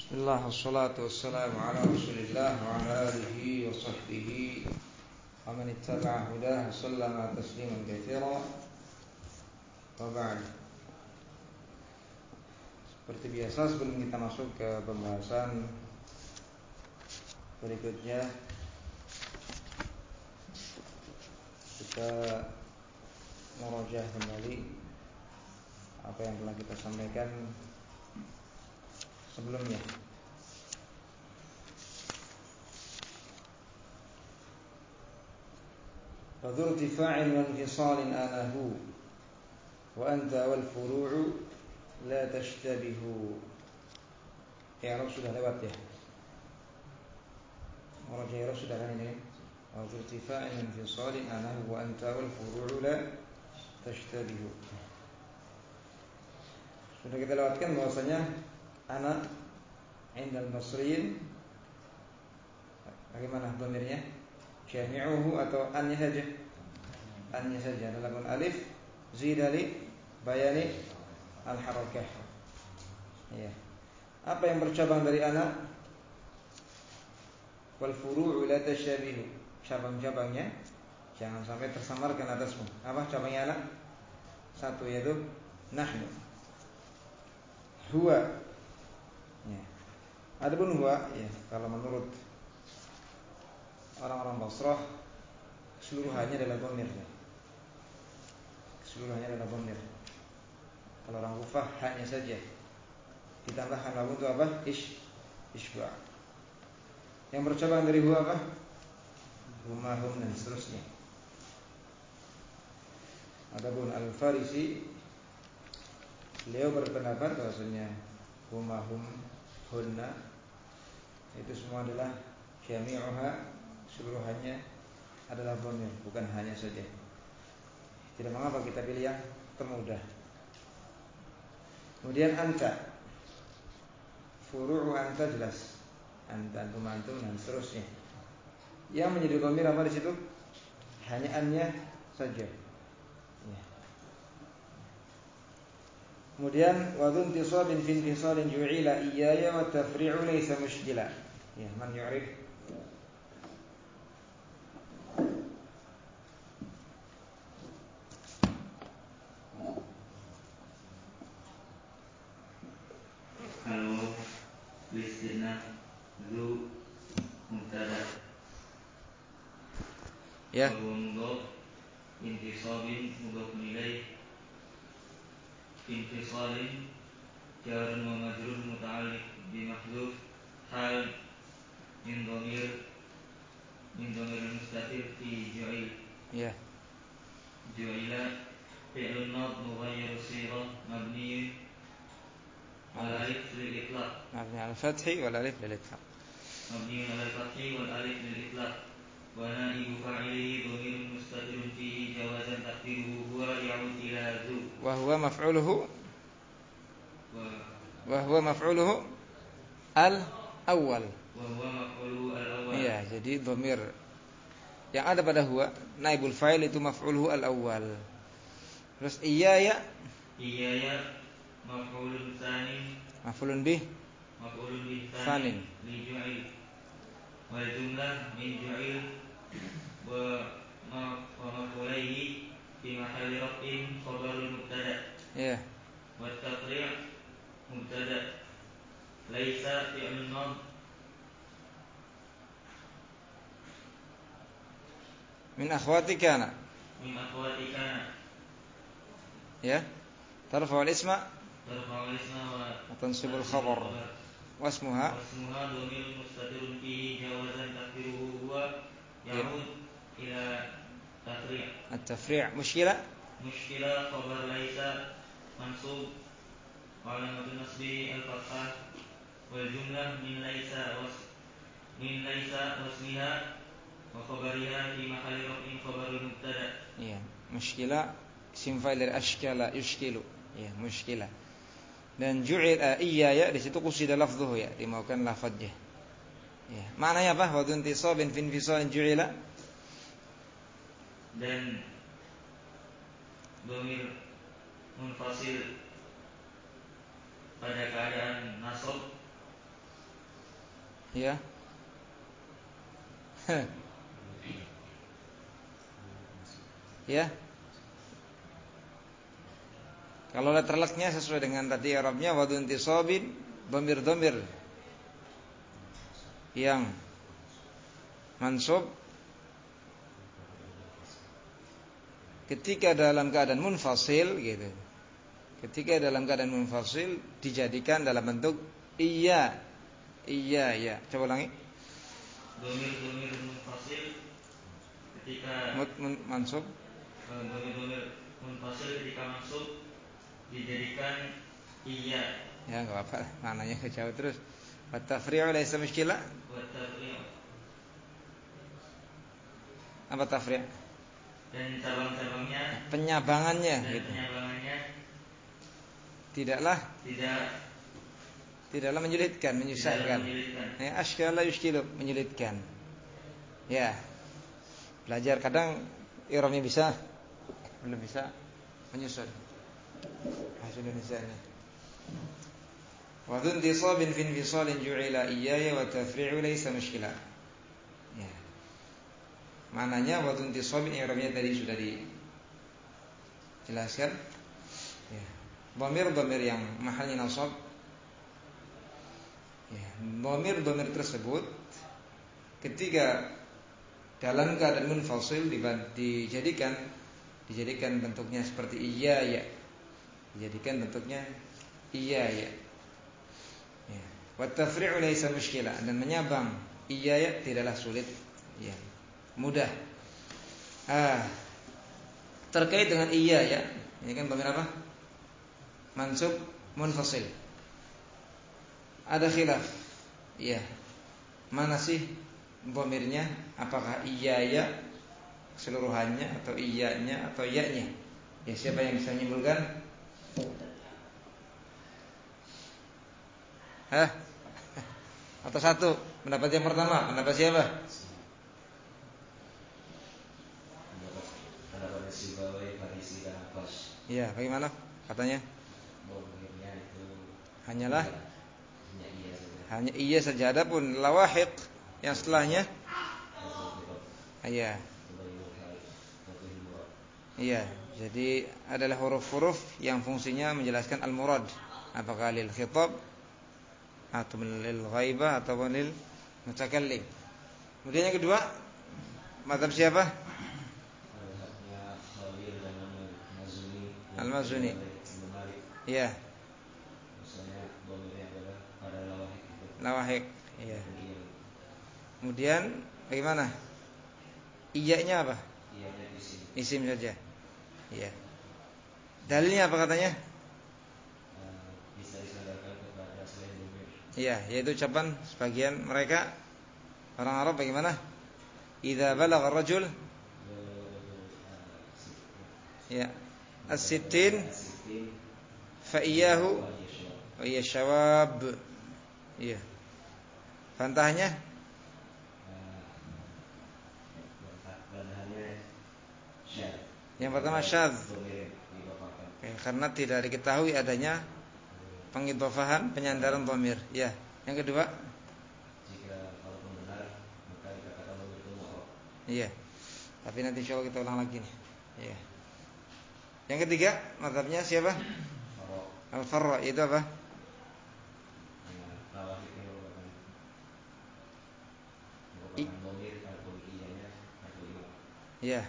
Bismillah, wassalatu wassalamu ala rasulillah wa ala alihi wa sahbihi wa man ittaba'a hudah sallama tasliman katsira wa ba'd. Seperti biasa, sebelum kita masuk ke pembahasan berikutnya, kita merojah kembali apa yang telah kita sampaikan sebelumnya. Fadhur tifa'in wa infisalin anahu wa anta wal furu'u la tashtabihu. I'rab sudah lewat ya. Murajah i'rab sudah kan ini. Fadhur tifa'in wa infisalin anahu wa anta wal furu'u la tashtabihu. Sudah kita lewatkan bahwasanya ana indal Basriyin bagaimana dhamirnya? Jami'uhu atau annya saja? Annya saja dalam alif zida li bayani al-harakah. Ya. Apa yang bercabang dari ana? Wal furu'u la tashabihu. Cabang-cabangnya jangan sampai tersamarkan atasmu. Apa cabangnya ana? Satu yaitu nahnu. Huwa. Ya. Adapun huwa, ya, kalau menurut orang-orang Basrah keseluruhannya adalah dhamir. Keseluruhannya adalah dhamir. Kalau orang Kufah hanya saja ditambahkan lalu itu apa? Isba'. Yang bercabang dari huwa apa? Huma, hum dan seterusnya. Adapun Al-Farisi, beliau berpendapat bahwasanya huma, hum, hunna itu semua adalah jami'uha, seluruhannya adalah dhamir, bukan hanya saja. Tidak mengapa kita pilih yang termudah. Kemudian anta, furu'u anta jelas, anta, antum, antum dan seterusnya. Yang menjadi dhamir apa di situ? Hanya annya saja. Ya. Kemudian wadun tisabin fin tisalin ju'ila iyaya wa tafri'u laysa mushkila. Ya, man yu'rif? Kalau listina zu mubtada Ya. mudhof intisabin mudhof ilaih intisalin jarun wa majrur muta'alliq bi mahdhuf hal min dhamir mustatir fi ju'il. Ya. Ju'ila fi'lun mad mughayyir sighah mabni al alif lil itlaq. Mabni al-fathi wal alif lil itlaq. مبني على الفتح والألف للإطلاق ونائب فاعله ضمير مستتر فيه جوازا تقديره هو يعود إلى ذو وهو مفعوله al-awwal. Iya, jadi dhamir yang ada pada huwa naibul fa'il itu maf'uluhu al-awwal. Terus iyaya maf'ulun tsani maf'ulun bih tsanin li ju'il wal jumlah min ju'il wa maf'ulaihi fi mahalli raf'in khabarul mubtada. Iya. Wa tafri' mubtada laisa fi'lun mad min akhwati kana. Ya. Tarfa'ul isma wa tansibul khabar. Wasmuha dhamir mustatirun fihi jawazan taqdiruhu huwa ya'ud ila tafri'. at-tafri' mushkilah khabar laisa mansub wa alamatun nasbi al-fathah wal jumlah min laisa wasmiha wa khabariha fi mahalli raf'in khabarul mubtada. Iya, mushkilah isim fa'il dari ashkala yushkilu. Iya, mushkilah. Dan ju'il iyaya di situ qusida lafdhuhu, ya, dimaukan lafadznya. Ya, maknanya apa? Wa intisabin fi infisalin ju'ila, dan dhamir munfasil pada keadaan nasab Ya. Ya. Kalau letterleknya sesuai dengan tadi Arabnya wadun tisabin dhamir yang mansub ketika dalam keadaan munfasil gitu. Ketika dalam keadaan munfasil dijadikan dalam bentuk iya. Iya, ya. Coba ulangi. Dhamir munfasil ketika mansub. Dhamir munfasil ketika mansub dijadikan iya. Ya enggak apa-apa, maknanya kejauh terus. Wa tafri'u laysa mushkilah. Wa tafri'u. Apa tafri'? Dan cabang-cabangnya, penyabangannya dan gitu. Penyabangannya tidaklah menyulitkan, menyusahkan. Ya, asykala yushkilu, menyulitkan. Ya. Belajar kadang i'rabnya bisa, belum bisa menyusun. Bahasa Indonesia ini. Wa dzun tisabin fi infisalin ju'ila iyaya wa tafri'u laysa mushkila. Ya. Maknanya wa dzun tisabin i'rabnya tadi sudah dijelaskan. Ya. Dhamir yang mahalnya nasab. Ya, dhamir tersebut ketika dalam keadaan munfasil dijadikan bentuknya seperti iya ya. Dijadikan bentuknya iya ya. Ya. Wa tafri'u laysa mushkilah, dan menyabang iya ya tidaklah sulit. Ya. Mudah. Terkait dengan iya ya. Ini kan dhamir apa? Mansub munfasil. Ada khilaf. Ya. Mana sih dhamirnya? Apakah iya ya keseluruhannya atau iyanya atau ya-nya? Ya, siapa yang bisa menyimpulkan? Atau satu? Pendapat yang pertama, pendapat siapa? Pendapat Sibawai, Farisi dan Abbas. Iya, bagaimana katanya? Dhamirnya itu Hanyalah hanya iya saja. Adapun lawahiq yang setelahnya, iya. Iya, jadi adalah huruf-huruf yang fungsinya menjelaskan al-murad, apakah lil khitab atau lil ghaibah atau lil mutakallim. Kemudian yang kedua, mazhab siapa? mazhabnya Khalil dan Al-Mazuni. Iya. Misalnya dhamirnya adalah pada Lawahiq. Iya. Kemudian bagaimana? Iyanya apa? Iyanya Isim saja. Iya. Dalilnya apa katanya? Bisa disandarkan kepada selain dhamir. Iya, yaitu ucapan sebagian mereka orang Arab bagaimana? Idza balagha ar-rajul ya as-sittin fa iyyahu wa iya syawab. Iya. Fantahnya yang pertama syadz. Karena tidak diketahui adanya pengidhafahan, penyandaran dhamir. Ya. Yang kedua, jika kalau benar maka dikatakan dhamir itu mu'rab. Iya. Tapi nanti insyaallah kita ulang lagi nih. Iya. Yang ketiga, mazhabnya siapa? Al-Farra. Itu apa? Dhamir atau iyanya atau imam. Iya.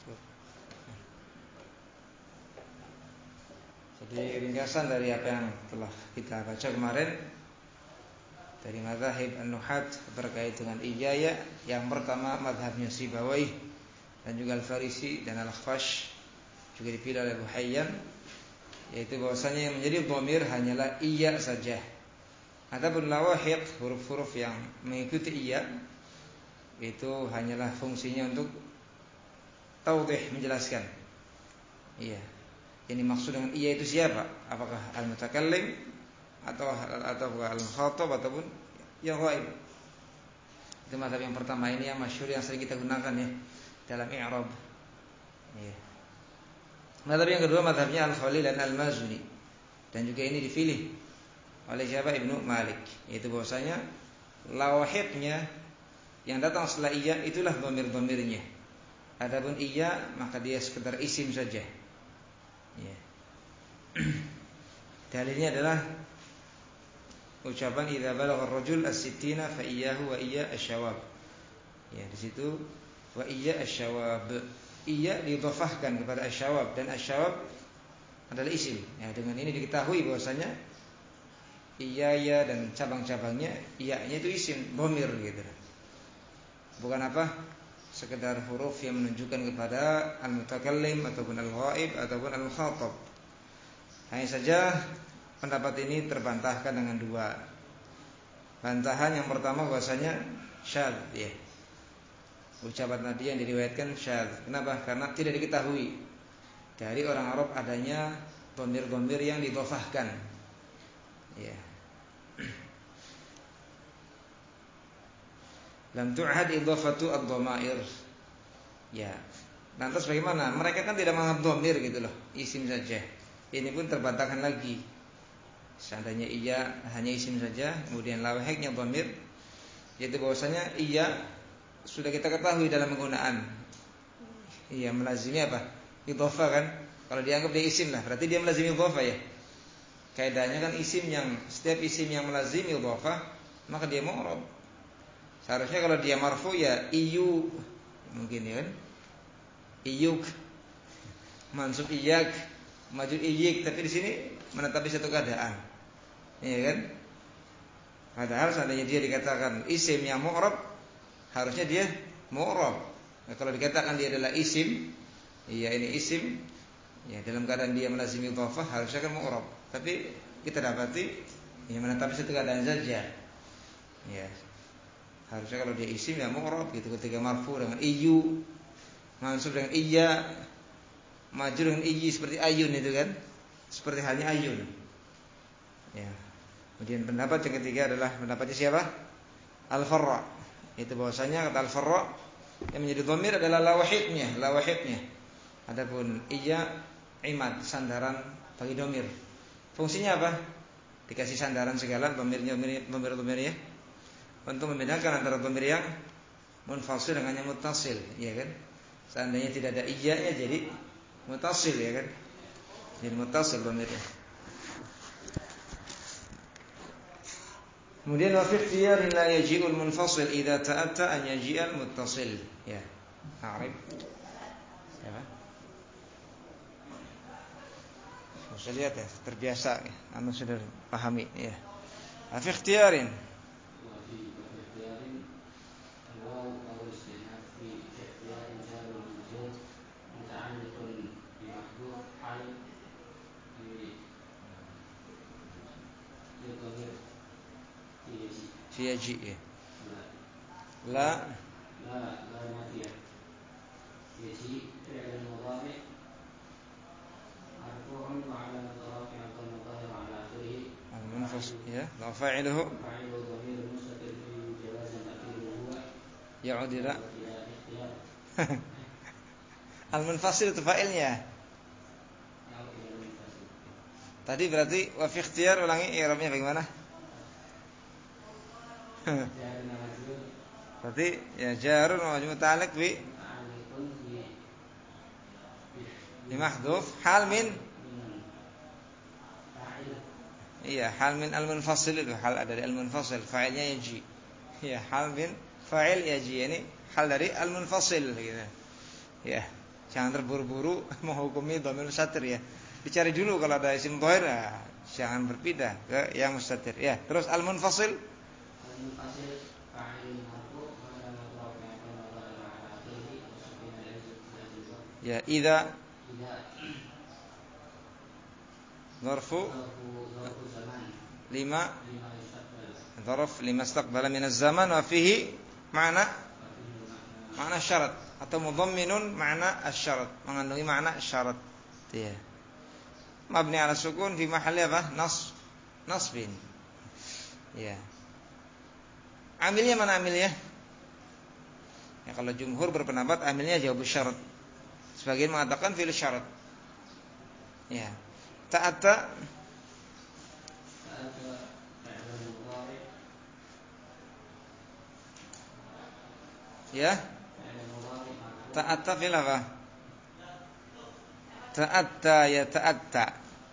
Jadi ringkasan dari apa yang telah kita baca kemarin dari mazhab An-Nuhat terkait dengan ijaya, yang pertama mazhabnya Sibawai dan juga Al-Farisi dan Al-Akhfash, juga dipilih oleh Abu Hayyan, yaitu bahwasanya yang menjadi dhamir hanyalah iya saja. Adapun lawahiq, huruf-huruf yang mengikuti iya, itu hanyalah fungsinya untuk taudhih, menjelaskan. Iya. Yang dimaksud dengan iya itu siapa? Apakah al-mutakallim atau al-mukhatab ataupun yang ghaib? Itu mazhab yang pertama, ini yang masyhur yang sering kita gunakan ya dalam i'rab. Iya. Mazhab yang kedua mazhabnya Al-Khalil dan Al-Mazuni, dan juga ini dipilih oleh siapa? Ibnu Malik, yaitu bahwasanya Lawahidnya yang datang setelah iya itulah dhamir-dhamirnya. Adapun iya maka dia sekedar isim saja. Ya. Dalilnya adalah ucapan idza balagha ar-rajul as-sittina fa iyyahu wa iyya asy-syawab. Ya, di situ wa iyya asy-syawab. Iya didhafahkan kepada asy-syawab dan asy-syawab adalah isim. Ya, dengan ini diketahui bahwasanya iya ya dan cabang-cabangnya iya-nya itu isim dhamir gitu. Bukan apa? Sekedar huruf yang menunjukkan kepada al-mutakallim ataupun al-ghaib ataupun al-mukhatab. Hanya saja pendapat ini terbantahkan dengan dua bantahan. Yang pertama bahwasanya syadz ya. Ucapan tadi yang diriwayatkan syadz. Kenapa? Karena tidak diketahui dari orang Arab adanya dhamir-dhamir yang didhafahkan. Ya. Lam tu'had idhafatu ad-dhamair. Ya. Lantas bagaimana? Mereka kan tidak menganggap dhamir gitu loh, isim saja. Ini pun terbantahkan lagi. Seandainya iya hanya isim saja, kemudian lawahiknya dhamir, yaitu bahwasanya iya sudah kita ketahui dalam penggunaan. Iya melazimi apa? Idhafah kan? Kalau dianggap dia isim lah, berarti dia melazimi idhafah ya. Kaidahnya kan setiap isim yang melazimi idhafah, maka dia mu'rab. Seharusnya kalau dia marfu ya iyu mungkin ya kan? Iyuk, mansub iyak, maju iyik, tapi di sini menetapi satu keadaan. Iya kan? Padahal seandainya dia dikatakan isim yang mu'rab, harusnya dia mu'rab. Nah, kalau dikatakan dia adalah isim, iya ini isim, ya dalam keadaan dia melazimi idhafah harusnya kan mu'rab. Tapi kita dapati ya menetapi satu keadaan saja. Ya. Harusnya kalau dia isim ya mu'rab gitu ketika marfu dengan iyu, mansub dengan iya, maju dengan iyi seperti ayun itu kan, seperti halnya ayun. Ya. Kemudian pendapat yang ketiga adalah pendapatnya siapa? Al-Farra. Itu bahwasanya kata Al-Farra yang menjadi dhamir adalah lawahidnya. Adapun iya imad, sandaran bagi dhamir. Fungsinya apa? Dikasih sandaran segala dhamir ya. Untuk membedakan antara dhamir yang munfasil dengan yang muttasil, ya kan? Seandainya tidak ada iya-nya jadi muttasil ya kan? Jadi muttasil dhamirnya. Kemudian wa fi ikhtiyar la yaji'ul munfasil idza ta'atta an yaji'al muttasil. Ya. Arif. Ya. Saya lihat ya, terbiasa ya. Anu sudah pahami ya. Wa fi ikhtiyarin fi yaji' ya. La nafiyah. Yaji fi'l mudhari' marfu'un wa 'alamat rafi'an dhamma dhahira 'ala akhirih. Al-munfasil ya, wa fa'iluhu dhamir mustatir fi jawazan ta'khiruhu huwa ya'ud ila ikhtiyar. al-munfasil itu fa'ilnya. Tadi berarti wa fi ikhtiyar, ulangi i'rabnya bagaimana? Berarti ya jarun wa majrur muta'alliq bi mahdhuf hal min. Iya, hal min al-munfasil itu hal dari al-munfasil, fa'ilnya yaji. Iya, hal min fa'il yaji, ini hal dari al-munfasil gitu. Ya, jangan terburu-buru menghukumi dhamir mustatir ya. Dicari dulu kalau ada isim dhahir, jangan berpindah ke yang mustatir. Ya, terus al-munfasil fa'ilun marfu' wa 'alamat rafi'an dhamma dhahira 'ala akhirih wa sukina al-alif. Ya, idza zarfu zaman lima yustaqbal. zarf lima istaqbala min az-zaman wa fihi ma'na syarat atau mudhamminun ma'na asy-syarat, mengandungi makna syarat. Ya. Mabni ala sukun fi mahalli apa? Nasbin. Ya. Amilnya mana amilnya? Ya, kalau jumhur berpendapat amilnya jawab syarat. Sebagian mengatakan fi'il syarat. Ya. Ya. Ta'atta fi'il apa? Ta'atta yata'atta.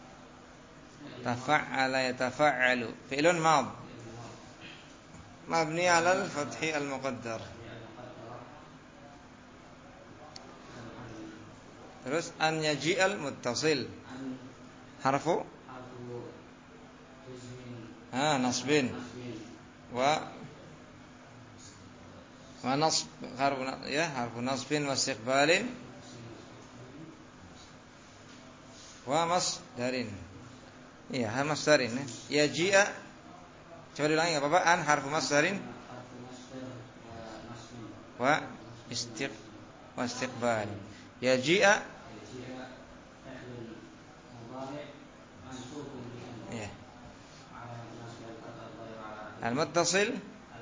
Tafa'ala yatafa'alu. Fi'lun madh. Mabni 'ala al-fathi al-muqaddar. Terus an yaji'al muttasil. Harfu nasbin. Wa nasb harfu nasbin wa istiqbalin wa masdarin. Iya, masdarin ya. Yaji'a. Coba diulangi enggak apa-apa. An harfu masdarin wa istiqbal. Yaji'a ya. Al-muttasil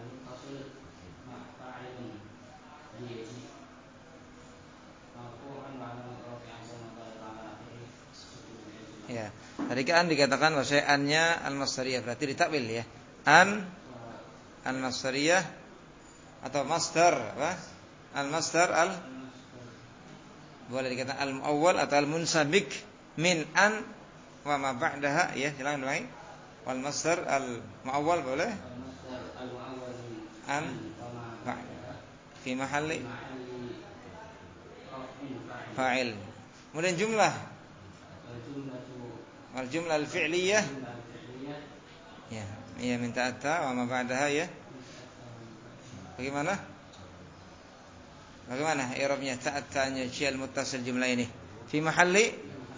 ya. Tadi kan dikatakan bahwa an-nya al-masdariyah, berarti ditakwil ya. An al-masdariyah atau masdar apa? Al-masdar boleh dikatakan al-muawwal atau al-munsabik min an wa ma ba'daha ya. Silakan ulangi. Wal masdar al-muawwal boleh. An fi mahalli fa'il. Kemudian jumlah. Wal jumlah al-fi'liyah ya, iya min ta'atta wa ma ba'daha ya. Bagaimana i'rabnya ta'attanya fi'il muttasil jumlah ini? Fi mahalli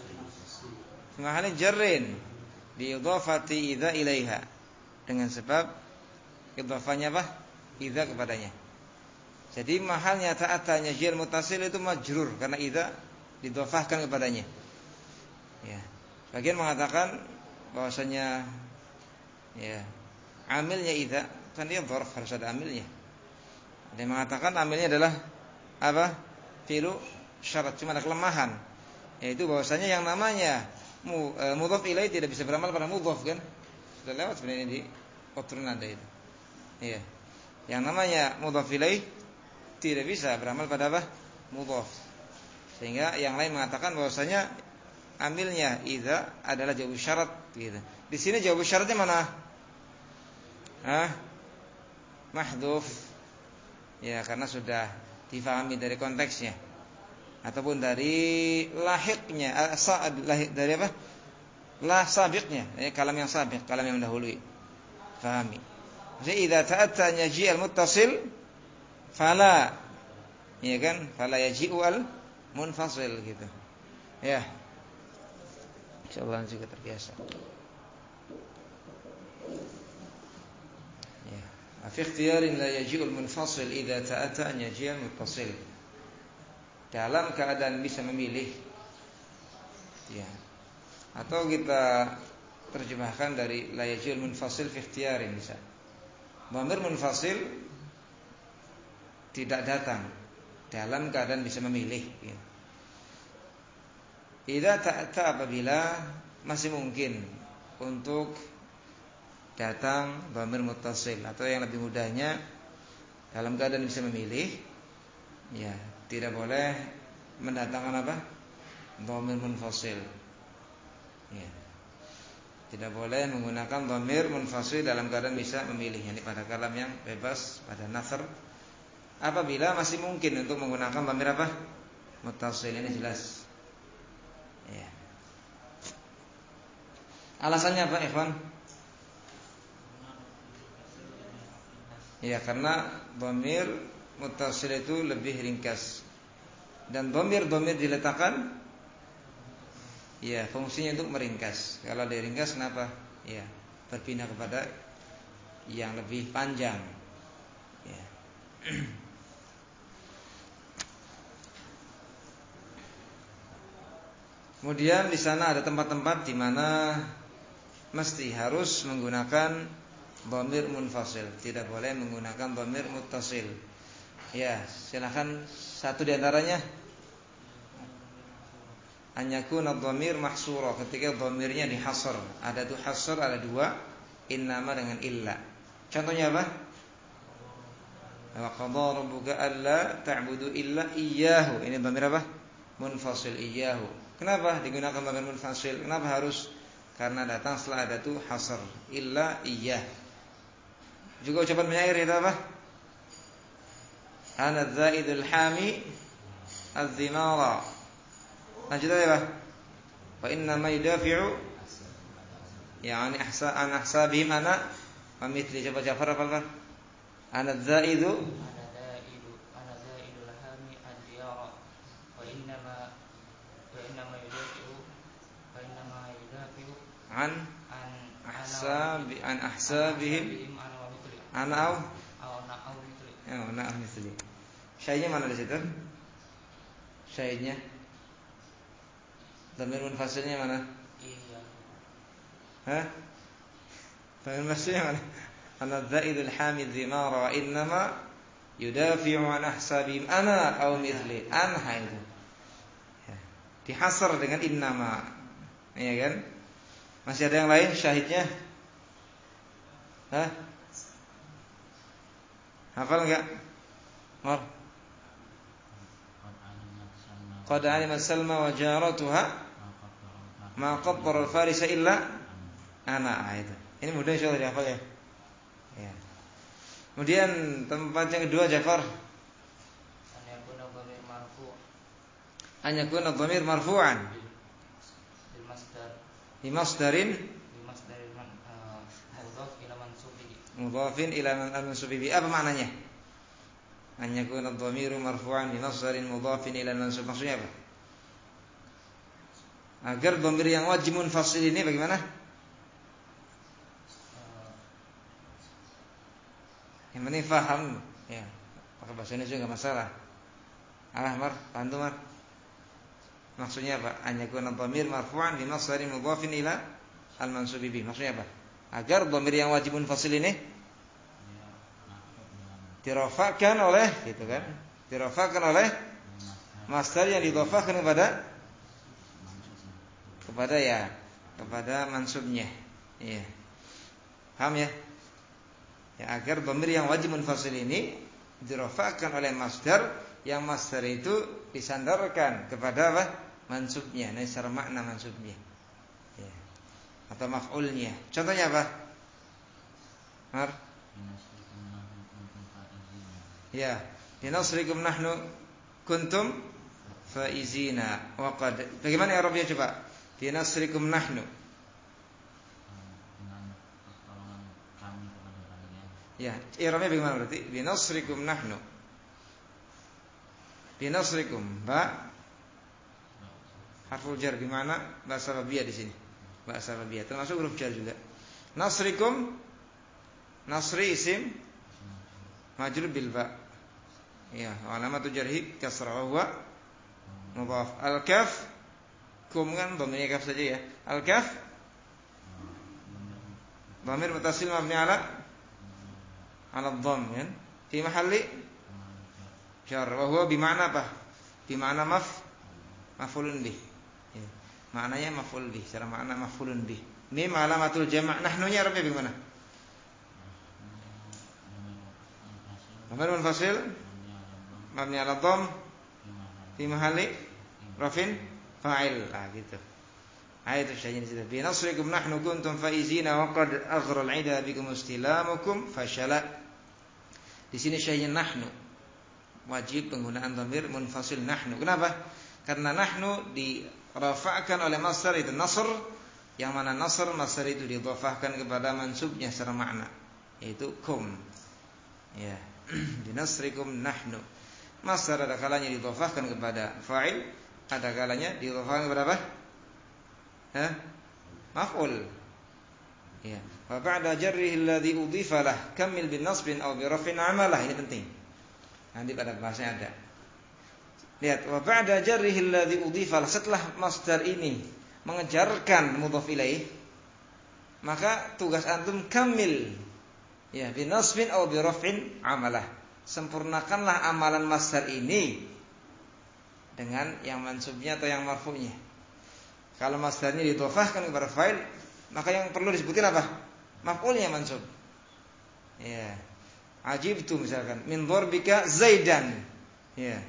jarrin bi idhafati idza ilaiha. Dengan sebab idhafanya apa? Idza kepadanya. Jadi mahalnya ta'attanya fi'il muttasil itu majrur karena idza didhafahkan kepadanya. Ya. Bagian mengatakan bahwasanya ya, amilnya idza kan dia dzarf, harus ada amilnya. Ada yang mengatakan amilnya adalah apa? Fi'lu syarat, cuma ada kelemahan, yaitu bahwasanya yang namanya mudhaf ilaih tidak bisa beramal pada mudhaf kan? Sudah lewat sebenarnya di outline ada itu. Iya. Yang namanya mudhaf ilaih tidak bisa beramal pada apa? Mudhaf. Sehingga yang lain mengatakan bahwasanya amilnya idza adalah jawab syarat gitu. Di sini jawab syaratnya mana? Mahdhuf. Ya, karena sudah difahami dari konteksnya ataupun dari lahiknya, dari apa? Sabiqnya, kalam yang sabiq, kalam yang mendahului. Fahami. Jadi idza ta'atta yaji al-muttasil fala, ya kan? Fala yaji'u al-munfasil gitu. Ya. Insyaallah juga terbiasa. Ya. Fi ikhtiyarin la yaji'u al-munfasil idza ta'atta an yaji al-muttasil. Dalam keadaan bisa memilih. Ya. Atau kita terjemahkan dari la yaji'u al-munfasil fi ikhtiyarin bisa. Dhamir munfasil tidak datang dalam keadaan bisa memilih ya. Idza ta'atta apabila masih mungkin untuk datang dhamir muttasil, atau yang lebih mudahnya dalam keadaan bisa memilih ya, tidak boleh mendatangkan apa? Dhamir munfasil. Ya. Tidak boleh menggunakan dhamir munfasil dalam keadaan bisa memilih, yakni pada kalam yang bebas, pada nasr. Apabila masih mungkin untuk menggunakan dhamir apa? Muttasil, ini jelas. Ya. Alasannya apa, ikhwan? Ya, karena dhamir muttasil itu lebih ringkas. Dan dhamir diletakkan ya, fungsinya untuk meringkas. Kalau diringkas kenapa? Ya, berpindah kepada yang lebih panjang. Ya. Kemudian di sana ada tempat-tempat di mana mesti harus menggunakan dhamir munfasil, tidak boleh menggunakan dhamir muttasil. Ya, silakan satu di antaranya. An yakuna dhamir mahsura, ketika dhamirnya dihasr. Ada tuh hasr, ada dua, innama dengan illa. Contohnya apa? Wa qadara rabbuka alla ta'budu illa iyyahu. Ini dhamir apa? Munfasil iyyahu. Kenapa digunakan dhamir munfasil? Kenapa harus? Karena datang setelah ada tu hasr illa iyyah. Juga ucapan penyair itu apa? Ana dzaidul hami az-zimara. Lanjut aja, Pak. Fa inna ma yudafi'u yani an ahsabihim ana wa mithli. Coba Ja'far apa? Ana dzaidu hami ad-diyara wa inna ma yudafi'u an ahsabihim ana au mithli. Syai'nya mana di situ? Syai'nya dhamir munfasilnya mana? Iya. Hah? Dhamir munfasilnya mana? Ana dzaidul hamid dzimara wa innama yudafi'u an ahsabihim ana au mithli. Anha itu. Dihasar dengan innama. Iya kan? Masih ada yang lain syahidnya? Hah? Hafal enggak? Mar. Qad 'alimat Salma wa jaratuha ma qaddara al-farisa illa ana. Itu. Ini mudah insyaallah dihafal ya. Ya. Kemudian tempat yang kedua Ja'far. An yakuna dhamir marfu'an bi masdarin mudhafin ila al-mansubi. Apa maknanya? An yakuna dhamiru marfu'an bi masdarin mudhafin ila al-mansub. Maksudnya apa? Agar dhamir yang wajib munfasil ini bagaimana? Yang penting faham ya. Pakai bahasa Indonesia enggak masalah. Mar, bantu Mar. Maksudnya apa? An yakuna dhamir marfu'an bi masdarin mudhafin ila al-mansub bi. Maksudnya apa? Agar dhamir yang wajib munfasil ini dirafa'kan oleh gitu kan? Dirafa'kan oleh masdar yang didhafahkan kepada mansubnya. Iya. Paham ya? Ya, agar dhamir yang wajib munfasil ini dirafa'kan oleh masdar yang masdar itu disandarkan kepada apa? Mansubnya, nah secara makna mansubnya. Ya. Atau maf'ulnya. Contohnya apa? Mar? Ya, binasrikum nahnu kuntum faizina wa qad. Bagaimana i'rabnya coba? Binasrikum nahnu. Ya, i'rabnya bagaimana berarti? Binasrikum nahnu. Binasrikum ba harful jar bimana bahasa sababiyah di sini. Bahasa sababiyah termasuk huruf jar juga. Nasrikum nasri isim majrur bil ba. Ya, alamatu jarhi kasrah wa huwa mudhaf. Al-kaf kum kan dhamirnya kaf saja ya. Al-kaf dhamir muttasil mabni ala dhamm kan. Fi mahalli jar wa huwa bima'na apa? Bima'na maf'ulun bih. Ya. Maknanya maf'ul bih, secara makna maf'ulun bih. Mim alamatul jama'. Nahnunya arabnya bagaimana? Dhamir munfasil mabni ala dhamm fi mahalli rafin fa'il. Gitu. Ayat syai'in situ. Bi nasrikum nahnu kuntum faizina wa qad aghra al-'ida bikum istilamukum fashala. Di sini syai'in nahnu. Wajib penggunaan dhamir munfasil nahnu. Kenapa? Karena nahnu dirafa'kan oleh masdar itu nasr, yang mana nasr masdar itu didhafahkan kepada mansubnya secara makna, yaitu kum. Ya. Binasrikum nahnu. Masdar ada kalanya didhafahkan kepada fa'il, ada kalanya didhafahkan kepada apa? Maf'ul. Ya. Wa ba'da jarrihi alladhi udhifa lah kamil bin nasbin aw bi raf'in 'amalah. Ini penting. Nanti pada bahasanya ada. Lihat, wa ba'da jarrihi alladhi udhifa, setelah masdar ini mengejarkan mudhaf ilaih, maka tugas antum kamil ya bi nasbin aw bi raf'in 'amalah. Sempurnakanlah amalan masdar ini dengan yang mansubnya atau yang marfu'nya. Kalau masdarnya didhafahkan kepada fa'il, maka yang perlu disebutin apa? Maf'ulnya mansub. Ya. Ajibtu misalkan min dharbika Zaidan. Ya.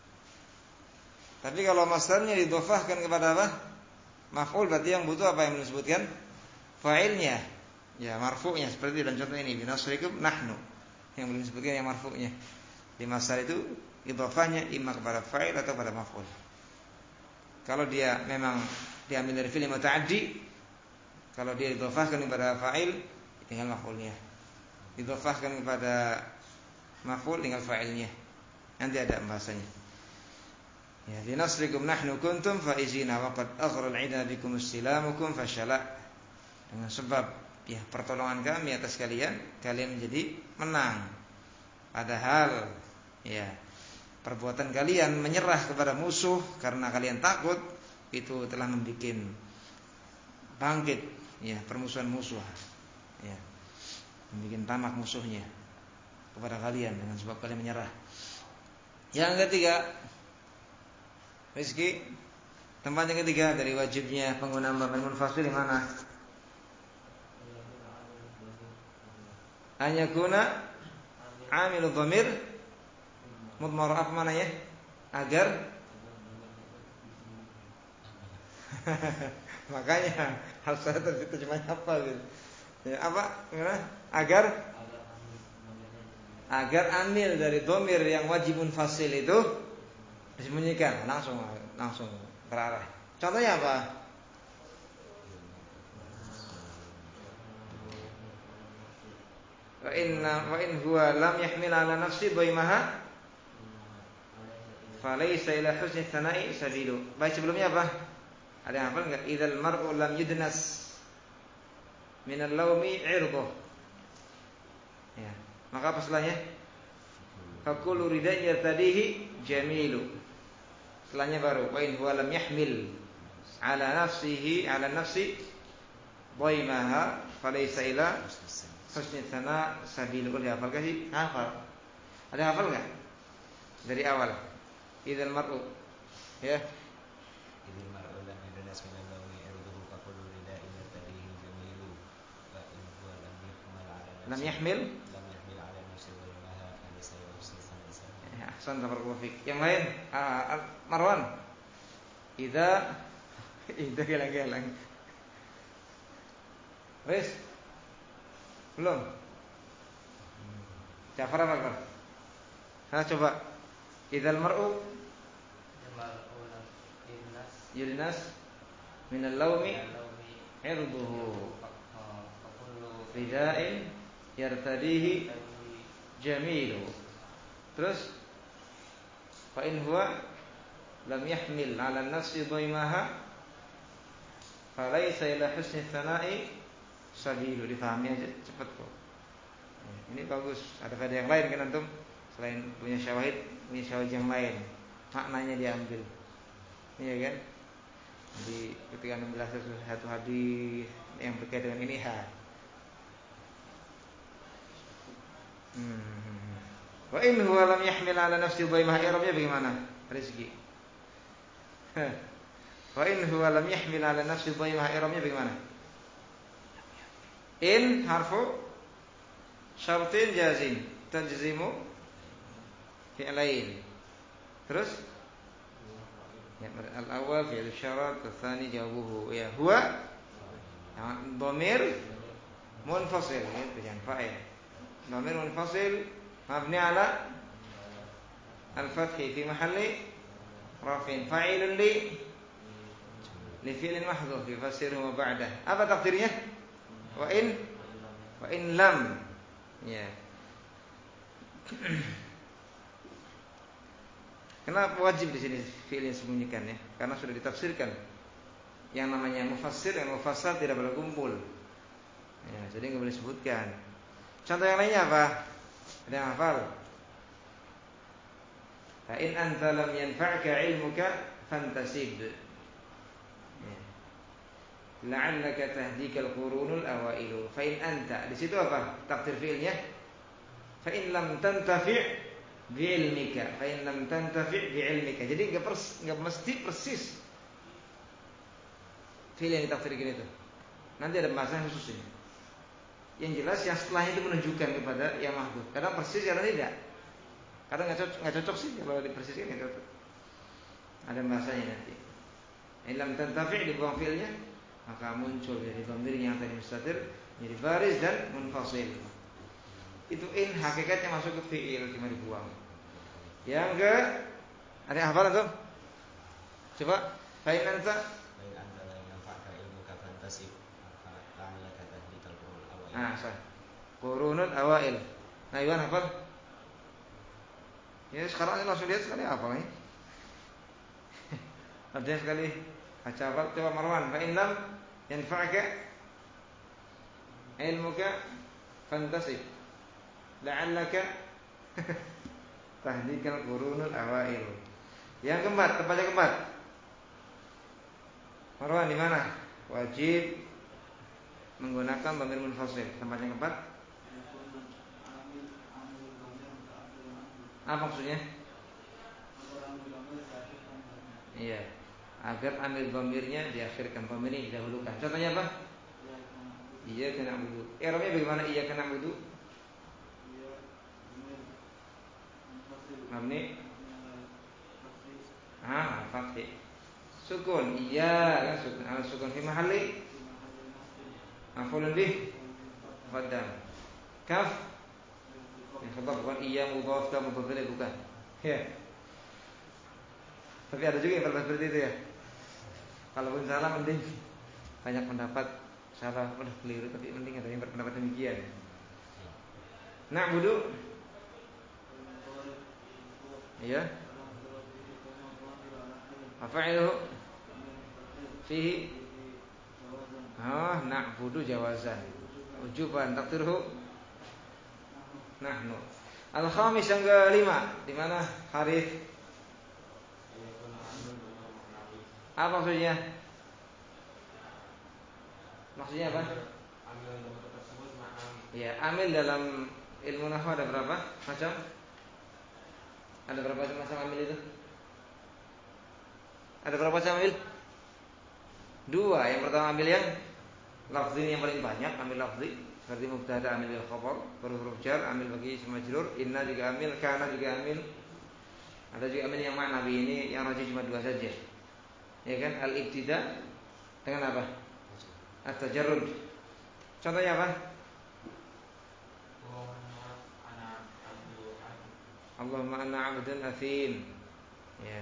Tapi kalau masdarnya didhofahkan kepada apa? Maf'ul, berarti yang butuh apa yang disebutkan? Fa'ilnya. Ya, marfu'nya seperti dalam contoh ini, binasrikum nahnu. Yang belum disebutkan yang marfu'nya. Di masdar itu idhofahnya imma kepada fa'il atau pada maf'ul. Kalau dia memang diambil dari fi'il muta'addi, kalau dia idhofahkan kepada fa'il, tinggal maf'ulnya. Idhofahkan kepada maf'ul, tinggal fa'ilnya. Nanti ada pembahasannya. Ya, linasrikum nahnu kuntum faizina wa qad aghra al-'ida bikum istilamukum fashala. Dengan sebab ya pertolongan kami atas kalian menjadi menang. Padahal ya perbuatan kalian menyerah kepada musuh karena kalian takut itu telah membuat bangkit ya permusuhan musuh. Ya. Membuat tamak musuhnya kepada kalian dengan sebab kalian menyerah. Yang ketiga, rizki. Tempat yang ketiga dari wajibnya penggunaan dhamir munfasil di mana? An yakuna amilud dhamir mudmar, apa mananya? Agar makanya harus ada terjemahnya apa gitu. Ya, apa? Gimana? Agar amil dari dhamir yang wajib munfasil itu disembunyikan, langsung terarah. Contohnya apa? Wa in huwa lam yahmil ala nafsi dhaimaha falaysa ila husni tsana'i sabilu. Baik, sebelumnya apa? Ada yang hafal enggak? Idzal mar'u lam yudnas min al-lawmi 'irduh. Ya. Maka apa setelahnya? Fakulu ridai yartadihi jamilu. Setelahnya baru wa in huwa lam yahmil ala nafsi dhaimaha falaysa ila husni tsana sabilu. Kalau dihafal kasih hafal. Ada yang hafal enggak? Dari awal. Idzal mar'u ya. Idzal mar'u lam yudnas min al-lawmi irduhu fakulu ridai yartadihi jamilu. Wa in huwa lam yahmil ala nafsi dhaimaha falaysa ila husni tsana sabilu. Ahsan, tabarakallahu fik. Yang lain, Marwan. Idza gelang-gelang. Wes. Belum. Jafar apa? Coba. Idzal mar'u yudnas min al-lawmi irduhu rida'in yartadihi jamilu. Terus fa in huwa lam yahmil 'ala an-nafsi dhaimaha falaysa ila husni tsana'i sabilu. Difahami aja cepat kok. Ini bagus. Ada faedah yang lain kan antum? Selain punya syawahid yang lain. Maknanya diambil. Iya kan? Jadi ketika antum belajar satu hadis yang berkaitan dengan ini Wa in huwa lam yahmil 'ala nafsi dhaimaha, i'rabnya bagaimana? Rizki. Wa in huwa lam yahmil 'ala nafsi dhaimaha, i'rabnya bagaimana? In harfu syartin jazim tajzimu fi'lain. Terus ya, al-awwal fi'il syarat, al-tsani jawabuhu. Ya, huwa dhamir munfasil, itu yang fa'il. Dhamir munfasil mabni ala al-fathi fi mahalli rafin, fa'ilun li fi'lin mahdhuf yufassiruhu ba'dah. Apa takdirnya? Wa in lam. Ya. Kenapa wajib di sini fi'il yang disembunyikan ya? Karena sudah ditafsirkan. Yang namanya mufassir dan mufassal tidak boleh kumpul. Ya, jadi enggak boleh sebutkan. Contoh yang lainnya apa? Ada yang hafal? Fa in anta lam yanfa'ka 'ilmuka fantasib. Ya. La'allaka tahdikal qurunul awailu. Fa in anta, di situ apa? Takdir fi'ilnya. Fa in lam tantafi' bi'ilmika, fa in lam tantafi' bi'ilmika. Jadi enggak mesti persis fi'il yang ditakdirkan itu. Nanti ada pembahasan khusus ini. Yang jelas yang setelahnya itu menunjukkan kepada yang mahdzuf. Kadang persis, kadang tidak. Kadang nggak cocok sih kalau dipersiskan nggak cocok. Ada bahasanya nanti. Ilam tantafi' dibuang fi'ilnya, maka muncul dari dhamir yang tadi mustatir jadi baris dan munfasil. Itu in hakikatnya masuk ke fi'il cuma dibuang. Yang ke ada yang hafal tuh? Coba fa'in anta la yanfa'ka ilmuka fantasib la'allaka tahdikal qurun awail. sah. Qurunul awail. Nah, Iwan hafal? Ya sekarang ini langsung lihat sekali hafal nih. Ada sekali baca hafal. Coba Marwan, fa'in lam yanfa'ka ilmuka fantasib la'allaka tahdikal qurunul awail. Yang keempat, tempatnya keempat. Marwan di mana? Wajib menggunakan dhamir munfasil. Tempatnya keempat. Apa maksudnya? Iya, agar amil dhamirnya diakhirkan, dhamirnya didahulukan. Contohnya apa? Iya kena wudu. I'rabnya bagaimana iya kena wudu? Mabni al-fathi. Sukun iya kan sukun al-sukun fi mahalli maf'ulun bih qaddam. Kaf yang khabar bukan iya mudhaf dan mudhaf ilaih bukan. Ya. Tapi ada juga yang berpendapat seperti itu ya. Kalaupun salah mending banyak pendapat salah udah keliru tapi mending ada yang berpendapat demikian. Na'budu iya. Afa'iluhu fihi na'budu jawazan ujuban takdirhu nahnu. Al-khamis yang kelima di mana Harith? Apa maksudnya? Maksudnya apa? Ya, amil dalam ilmu nahwu ada berapa macam? Ada berapa macam amil itu? Ada berapa macam amil? Dua. Yang pertama amil yang lafzi yang paling banyak, amil lafzi seperti mubtada, amil bil khabar, huruf jar, amil bagi ism majrur, inna juga amil, kana juga amil. Ada juga amil yang ma'nawi, ini yang rajih cuma dua saja. Ya kan? Al-ibtida dengan apa? At-tajarrud. Contohnya apa? Allahumma anna 'abdun athim. Ya.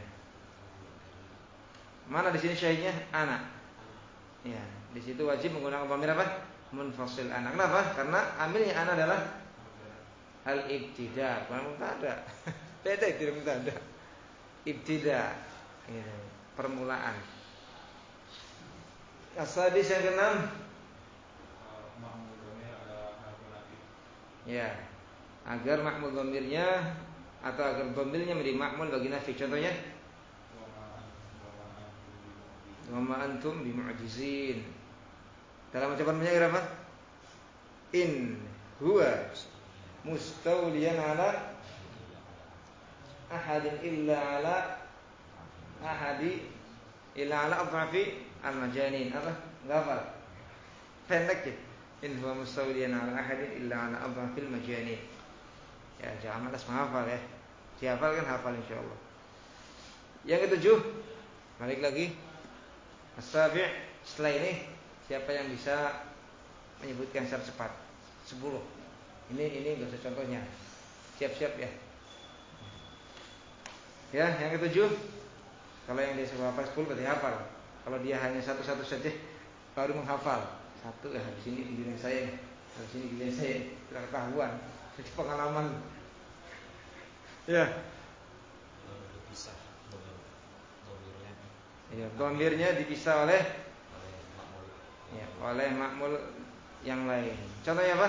Mana di sini syahidnya? Ana. Ya, di situ wajib menggunakan dhamir apa? Munfasil ana. Kenapa? Karena amilnya ana adalah al-ibtida, bukan mubtada. Beda itu mubtada. Ibtida. Ya, permulaan. As-sadis yang keenam. Ya, agar ma'mul dhamirnya atau agar dhamirnya menjadi ma'mul bagi nafi. Contohnya wa ma antum bimu'jizin. Dalam ucapan penyair apa? In huwa mustawliyan ala ahadin illa ala ahadi illa ala adhafi al-majanin. Apa? Enggak hafal. Pendek ya. In huwa mustawliyan ala ahadin illa ala adhafi al-majanin. Ya, jangan malas menghafal ya. Dihafal kan hafal insyaallah. Yang ketujuh, balik lagi. As-sabi', setelah ini siapa yang bisa menyebutkan secara cepat? 10. Ini enggak usah contohnya. Siap-siap ya. Ya, yang ketujuh. Kalau yang dia sudah hafal 10 berarti hafal. Kalau dia hanya satu-satu saja baru menghafal. Satu ya, di sini giliran saya. Di sini giliran saya. Tidak ketahuan. Jadi pengalaman. Ya. Ya, dhamirnya dipisah oleh ma'mul yang lain. Contohnya apa?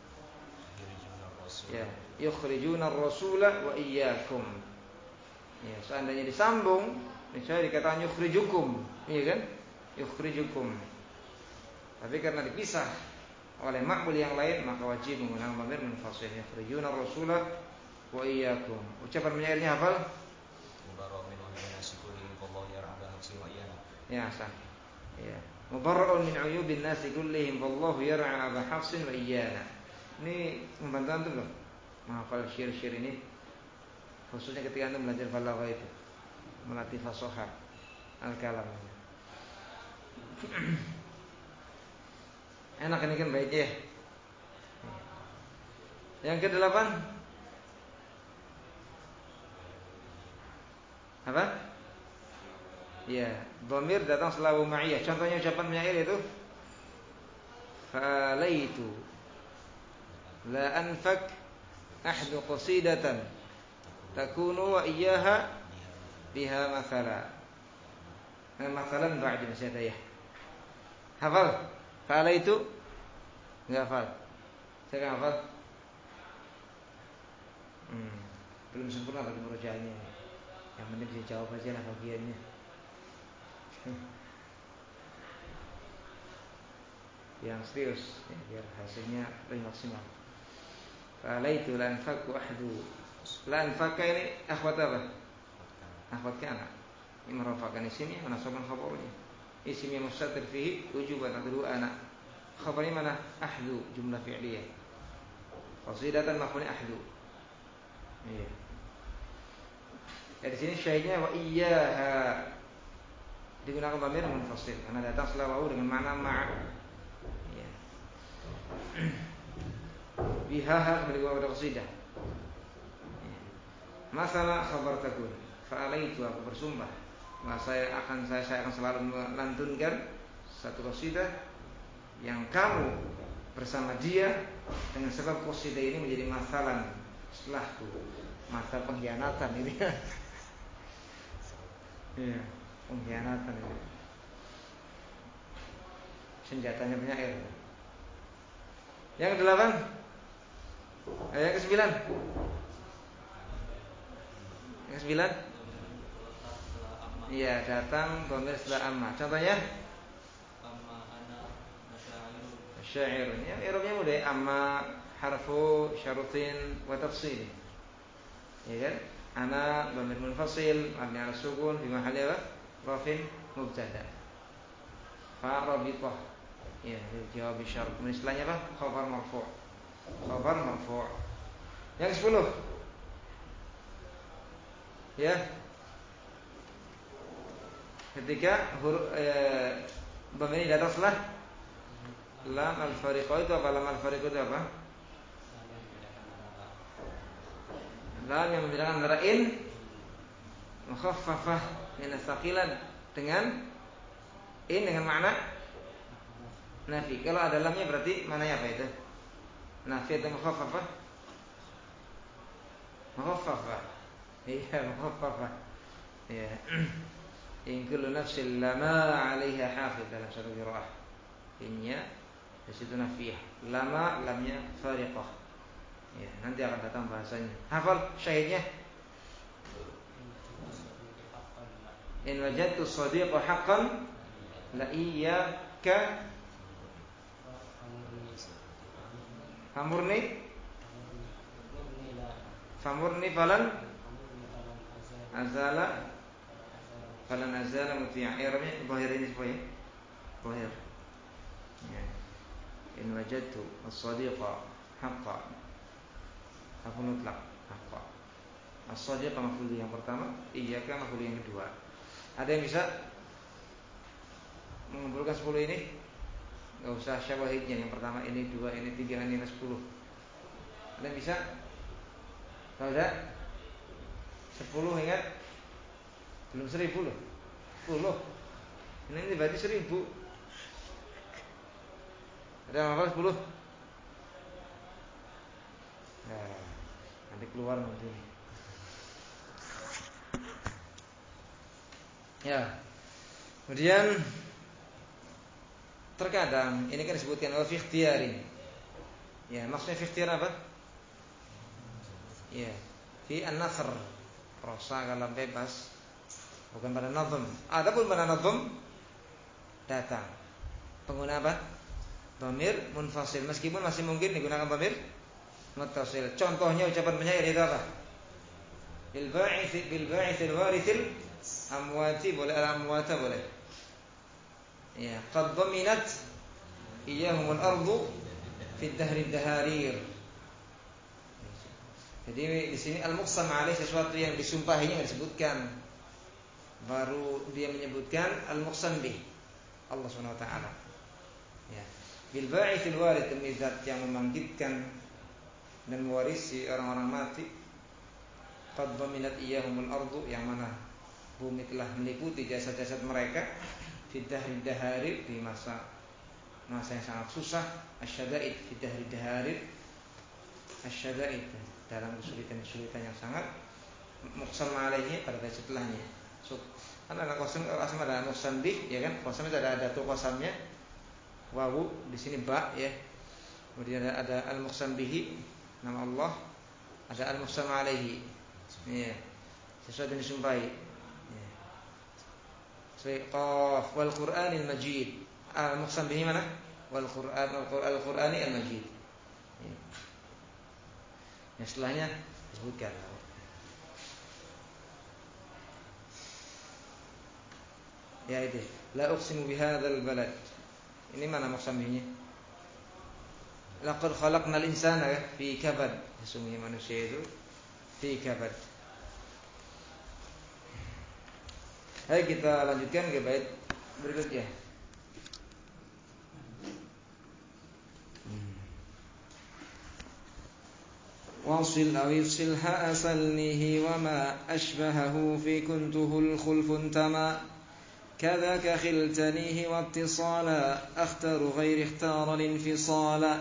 Ya, yukhrijuna ar-rasula wa iyyakum. Ya, seandainya disambung, misalnya dikatakan yukhrijukum, iya kan? Yukhrijukum. Tapi karena dipisah oleh ma'mul yang lain, maka wajib menggunakan dhamir munfasil. Yukhrijuna ar-rasula wa iyyakum. Ucapan penyairnya hafal? Ya, sah. Ya. Mubarra'un min 'uyubin nasi kullihim wallahu yar'a Aba Hafsin wa iyyana. Ini membantu antum loh menghafal syair-syair ini, khususnya ketika antum belajar balaghah itu, melatih fasahah al-kalam. Enak ini kan baik ya. Yang ke-8 apa? Ya, dhamir datang setelah ma'iyah. Contohnya ucapan penyair itu falaitu la anfak ahdu qasidatan takunu wa iyyaha biha mathala. Mathalan ba'di masyadayah. Hafal? Falaitu? Enggak hafal. Saya enggak hafal. Belum sempurna lagi murojaahnya. Yang penting bisa jawab aja lah bagiannya. Yang serius ya, biar hasilnya lebih maksimal. Falaitu la anfaku ahdu. La anfaka ini akhwat apa? Akhwat kana. Ini merafakan isimnya, menasabkan khabarnya. Isimnya mustatir fihi wujuban adru ana. Khabarnya mana? Ahdu, jumlah fi'liyah. Qasidatan maf'ulnya ahdu. Iya. Ya, di sini syahidnya wa iyyaha digunakan dhamir munfasil karena datang setelah wau dengan makna ma'a. Ya. Biha kembali kepada qasidah. Ya. Masalah khabar takun. Fa'alaitu, aku bersumpah, saya akan selalu melantunkan satu qasidah yang kamu bersama dia dengan sebab qasidah ini menjadi masalan setelahku. Masalah pengkhianatan ini. Iya, pengkhianatan ini. Senjatanya penyair. Yang ke-8. Yang ke-9. Yang ke-9. Iya, datang dhamir setelah amma. Contohnya? Amma ana syair. Ya, i'rabnya mudah. Amma harfu syarutin wa tafsil. Ya kan? Ana dhamir munfasil mabni 'ala sukun fi mahalli apa? Rafin mubtada. Fa rabithah. Ya, jawab syarat. Istilahnya apa? Khabar marfu'. Khabar marfu'. Yang 10. Ya. Ketika huruf dhamir ini datang setelah lam al-fariqah itu apa? Lam al-fariqah itu apa? Lam yang membedakan antara in mukhaffafah min as-saqilan dengan in dengan makna nafi. Kalau ada lamnya berarti mananya apa itu? Nafi atau mukhaffafah? Mukhaffafah. Iya, mukhaffafah. Ya. In kullu nafsin lama 'alaiha hafiz dalam satu qiraah. Innya di situ nafiyah. Lama lamnya fariqah. Ya, nanti akan datang bahasanya. Hafal syahidnya. In wajadtu shadiqa haqqan la iyyaka famurni falan azala muti'a. I'rabnya zahir ini supaya zahir. Ya. In wajadtu as-sadiqa haqqan. Aku mutlak haqqan. As-sadiqa maf'ul yang pertama, iyyaka maf'ul yang kedua. Ada yang bisa mengumpulkan 10 ini? Enggak usah syawahidnya. Yang pertama ini, 2 ini, 3 ini, 10. Ada yang bisa? Kalau ada 10 ingat belum 1000 loh. 10. Ini berarti 1000. Ada yang hafal 10? Nah, nanti keluar nanti. Ya. Kemudian terkadang ini kan disebutkan wa fi ikhtiyari. Ya, maksudnya fi ikhtiyar apa? Ya, fi an-nasr. Prosa kalam bebas. Bukan pada nazm. Adapun pada nazm datang pengguna apa? Dhamir munfasil. Meskipun masih mungkin digunakan dhamir muttasil. Contohnya ucapan penyair itu apa? Bil ba'itsil warithil amwati boleh, al amwata boleh. Ya, qad dhaminat iyahumul ardu fi dahri daharir. Jadi di sini al-muqsam alaih sesuatu yang disumpahinya enggak disebutkan. Baru dia menyebutkan al-muqsam bih, Allah Subhanahu wa taala. Ya. Bil ba'itsil warid, demi zat yang membangkitkan dan mewarisi orang-orang mati. Qad dhaminat iyahumul ardu, yang mana bumi telah meliputi jasad-jasad mereka fi dahri daharir, di masa yang sangat susah. Asyada'id fi dahri daharir, asyada'id dalam kesulitan yang sangat. Muqsam alaihi pada setelahnya. So, kan ada qasam ada muqsam bih, ya kan? Qasam itu ada tuh qasamnya. Wawu di sini ba, ya. Kemudian ada al-muqsam bihi, nama Allah. Ada al-muqsam alaihi. Ya. Sesuatu yang disumpahi. Ya. Qaf wal Qur'anil Majid. Al-muqsam bihi mana? Wal Qur'anil Majid. Ya. Yang setelahnya disebutkan. Ya itu. La uqsimu bihadzal balad. Ini mana muqsaminya? Laqad khalaqnal insana fi kabad. Sesungguhnya manusia itu fi kabad. Ayo kita lanjutkan ke bait berikutnya. Wasil aw yusilha asalnihi wa ma ashbahahu fi kuntuhul khulfun tama كذاك خلتنيه واتصالا أختار غير اختار الانفصالا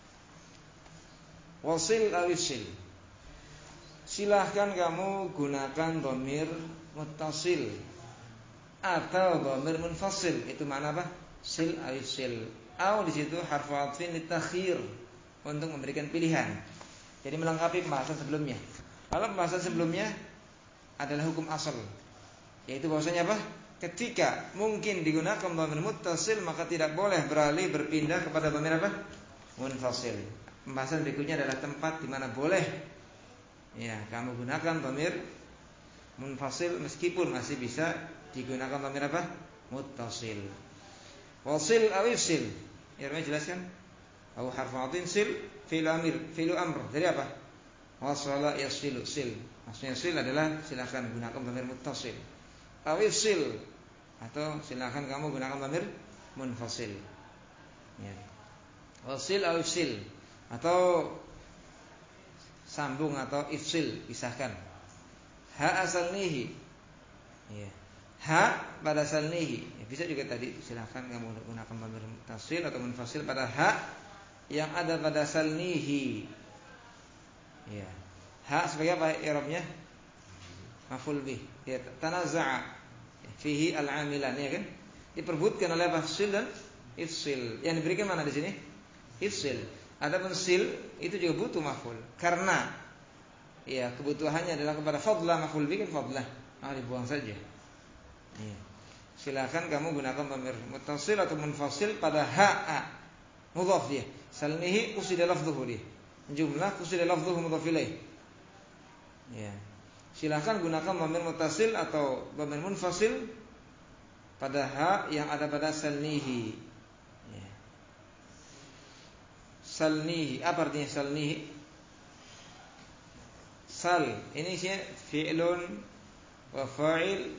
wasil awisil, silahkan kamu gunakan dhamir muttasil atau dhamir munfasil. Itu mana apa? Sil awisil. Au di situ harfu atfin litakhir, untuk memberikan pilihan. Jadi melengkapi pembahasan sebelumnya. Kalau pembahasan sebelumnya adalah hukum asal, yaitu bahwasanya apa? Ketika mungkin digunakan dhamir muttasil, maka tidak boleh beralih berpindah kepada dhamir apa? Munfasil. Pembahasan berikutnya adalah tempat di mana boleh ya kamu gunakan dhamir munfasil meskipun masih bisa digunakan dhamir apa? Muttasil. Wasil awisil. Ya, jelaskan. Au harfu atin sil fi'il amr. Dari apa? Wasala yasilu sil. Maksudnya sil adalah silakan gunakan dhamir muttasil. Awisil, atau silakan kamu gunakan dhamir munfasil. Ya. Wasil awisil, atau sambung atau ifsil, pisahkan. Ha asalnihi. Ya. Ha pada salnihi. Ya, bisa juga tadi silakan kamu gunakan dhamir muttasil atau munfasil pada ha yang ada pada salnihi. Ya. Ha sebagai apa i'rabnya? Maf'ul bih. Ya, tanaza'a fihi al-'amilan, ya kan? Diperbutkan oleh sil dan ifsil. Yang diberikan mana di sini? Ifsil. Adapun sil itu juga butuh maf'ul, karena ya kebutuhannya adalah kepada fadlah, maf'ul bih kan fadlah. Dibuang saja. Ya. Silakan kamu gunakan dhamir muttasil atau munfasil pada ha mudhaf dia. Salnihi usida lafdhuhu dia. Jumlah usida lafdhuhu mudhaf ilaih. Ya. Silakan gunakan dhamir muttasil atau dhamir munfasil pada ha yang ada pada salnihi. Ya. Salnihi, apa artinya salnihi? Sal ini isinya fi'lun wa fa'il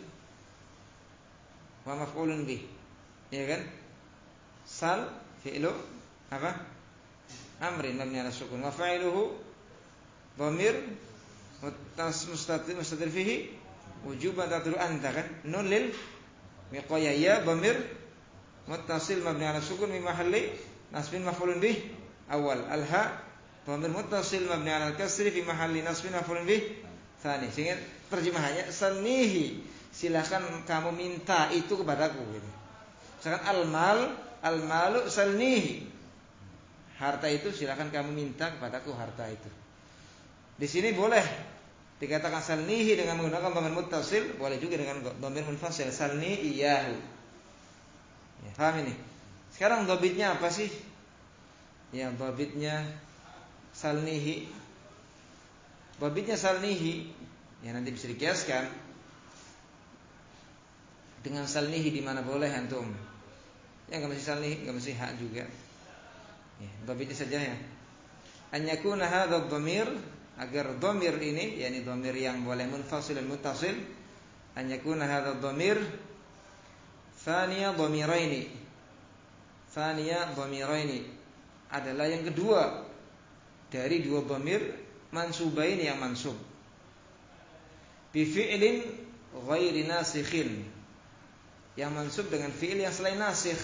wa maf'ulun bih. Ya kan? Sal fi'lu apa? Amrin mabni 'ala sukun wa fa'iluhu dhamir mustatir fihi wujuban tadru anta, kan? Nun lil miqaya, ya dhamir muttasil mabni 'ala sukun fi mahalli nasbin maf'ulun bih awal. Al-ha dhamir muttasil mabni 'ala al-kasri fi mahalli nasbin maf'ulun bih tsani. Sehingga terjemahannya salnihi, silakan kamu minta itu kepadaku gitu. Misalkan al-malu salnihi, harta itu silakan kamu minta kepadaku harta itu. Di sini boleh dikatakan salnihi dengan menggunakan dhamir muttasil, boleh juga dengan dhamir munfasil, salni iyahu. Ya, paham ini? Sekarang dhabitnya apa sih? Ya, dhabitnya salnihi. Dhabitnya salnihi ya nanti bisa dikiaskan dengan salnihi di mana boleh antum Yang enggak mesti salnih, enggak mesti hak juga. Ya, dhabitnya saja ya. An yakuna hadzal dhamir, agar dhamir ini, yakni dhamir yang boleh munfasil dan muttasil, an yakuna hadzal dhamir thaniya dhamiraini. Thaniya dhamiraini adalah yang kedua dari dua dhamir mansubain yang mansub. Bi fi'lin ghairi nasikhin. Yang mansub dengan fi'il yang selain nasikh.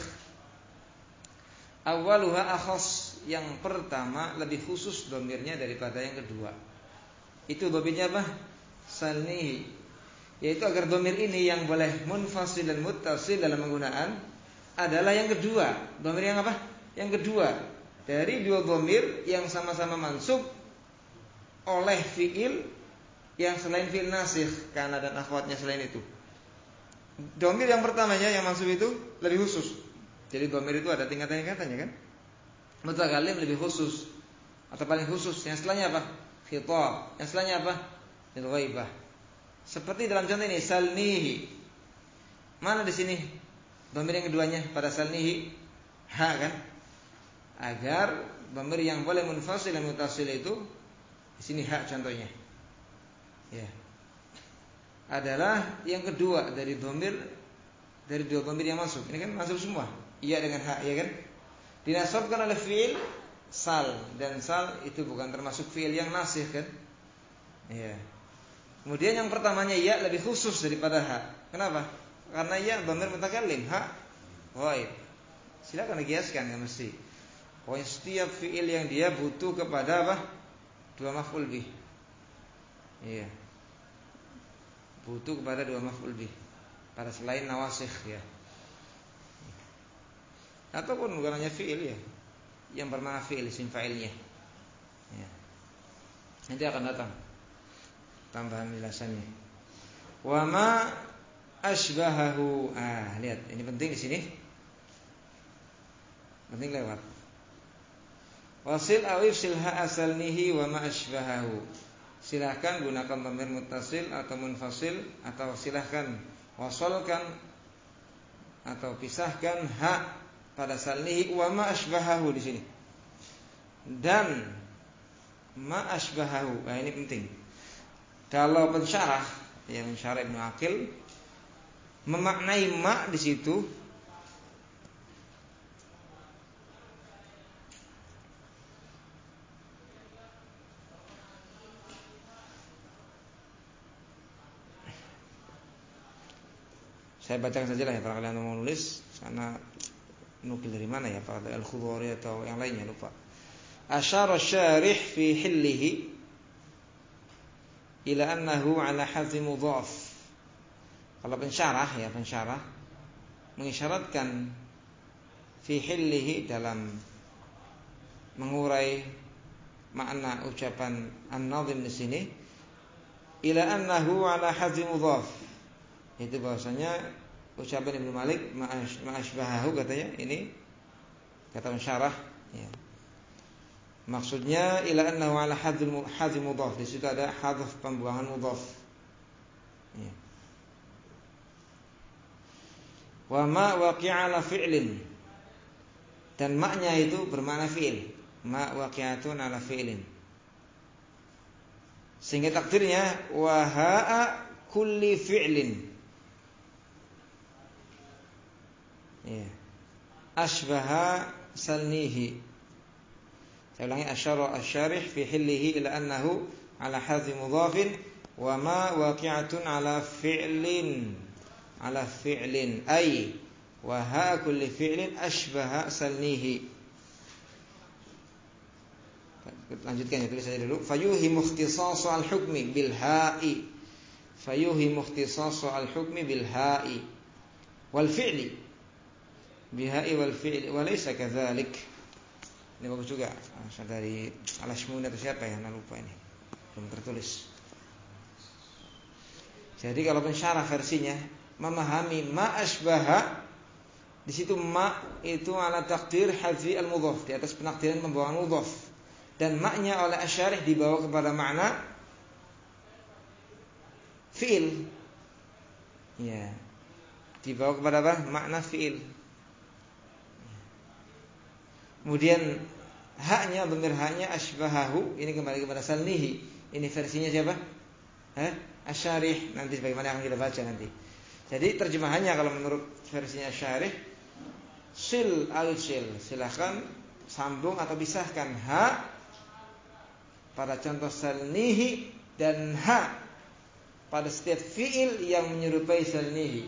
Awaluha akhas, yang pertama lebih khusus dhamirnya daripada yang kedua. Itu dhamirnya apa? Salnihi. Yaitu agar dhamir ini yang boleh munfasil dan muttasil dalam penggunaan adalah yang kedua. Dhamir yang apa? Yang kedua dari dua dhamir yang sama-sama mansub oleh fi'il yang selain fi'il nasikh, kana dan akhwatnya selain itu. Dhamir yang pertamanya yang mansub itu lebih khusus. Jadi dhamir itu ada tingkatan-tingkatannya kan? Mutakallim lebih khusus atau paling khusus. Yang setelahnya apa? Khitab. Yang setelahnya apa? Lil ghaibah. Seperti dalam contoh ini salnihi. Mana di sini dhamir yang keduanya pada salnihi? Ha kan? Agar dhamir yang boleh munfasil dan muttasil itu di sini ha contohnya. Ya. Adalah yang kedua dari dhamir, dari dua dhamir yang masuk. Ini kan masuk semua. Iya dengan hak, ya kan? Dinasabkan oleh fi'il sal, dan sal itu bukan termasuk fi'il yang nasikh kan? Iya. Kemudian yang pertamanya ya lebih khusus daripada hak. Kenapa? Karena ya dhamir mutakallim, hak ghaib. Silakan dikiaskan, enggak mesti. Pokoknya setiap fi'il yang dia butuh kepada apa? Dua maf'ul bih. Iya. Butuh kepada dua maf'ul bih. Pada selain nawasikh ya. Ataupun bukan hanya fi'il ya, yang bermakna fi'il, isim fa'ilnya ya. Nanti akan datang tambahan penjelasannya. Wa ma asbahahu. Lihat, ini penting di sini. Penting lewat. Wasil aw ifsil ha asalnihi wa ma asbahahu. Silahkan gunakan dhamir muttasil atau munfasil, atau silahkan wasolkan atau pisahkan ha pada salnihi wa ma asbahahu di sini. Dan ma asbahahu. Ini penting. Kalau pensyarah, ya pensyarah Ibnu Aqil memaknai ma di situ saya bacakan saja lah ya, para kalian mau nulis karena nukil dari mana ya, Pak Al-Khudhari atau yang lainnya lupa. Asyara syarih fi hillihi ila annahu ala hadhi mudhaf. Kalau pensyarah ya, pensyarah mengisyaratkan fi hillihi dalam mengurai makna ucapan an-nadhim di sini, ila annahu ala hadhi mudhaf. Itu bahwasanya ucapan Ibnu Malik ma'ashbahahu katanya ini kata pensyarah ya. Maksudnya ila annahu ala hadhi mudhaf. Di situ ada hadf, pembuangan mudhaf. Ya. Wa ma waqi'a ala fi'lin. Dan maknya itu bermakna fi'il. Ma waqi'atun ala fi'lin. Sehingga takdirnya wa ha'a kulli fi'lin. Ya. Asbaha salnihi. Saya ulangi, asyara asy-syarih fi hillihi ila annahu ala hadhi mudhafin wa ma waqi'atun ala fi'lin ay wa ha kulli fi'lin asbaha salnihi. Lanjutkan ya, tulis saja dulu. Fayuhimu ikhtisasu al-hukmi bil ha'i. Fayuhimu ikhtisasu al-hukmi bil ha'i wal fi'li bihai wal fi'li wa laysa kadzalik. Ini bagus juga. Asal dari Al-Ashmuni atau siapa ya, saya lupa ini. Belum tertulis. Jadi kalau pensyarah versinya memahami ma asbaha, di situ ma itu ala takdir hadfi al-mudhaf, di atas penakdiran pembuangan mudhaf. Dan maknya oleh asy-syarih dibawa kepada makna fi'il. Ya. Dibawa kepada apa? Makna fi'il. Kemudian haknya, dhamir haknya asbahahu, ini kembali kepada salnihi. Ini versinya siapa? Asy-Syarih, nanti sebagaimana akan kita baca nanti. Jadi terjemahannya kalau menurut versinya Asy-Syarih, sil al-sil, silahkan sambung atau pisahkan ha pada contoh salnihi dan ha pada setiap fiil yang menyerupai salnihi.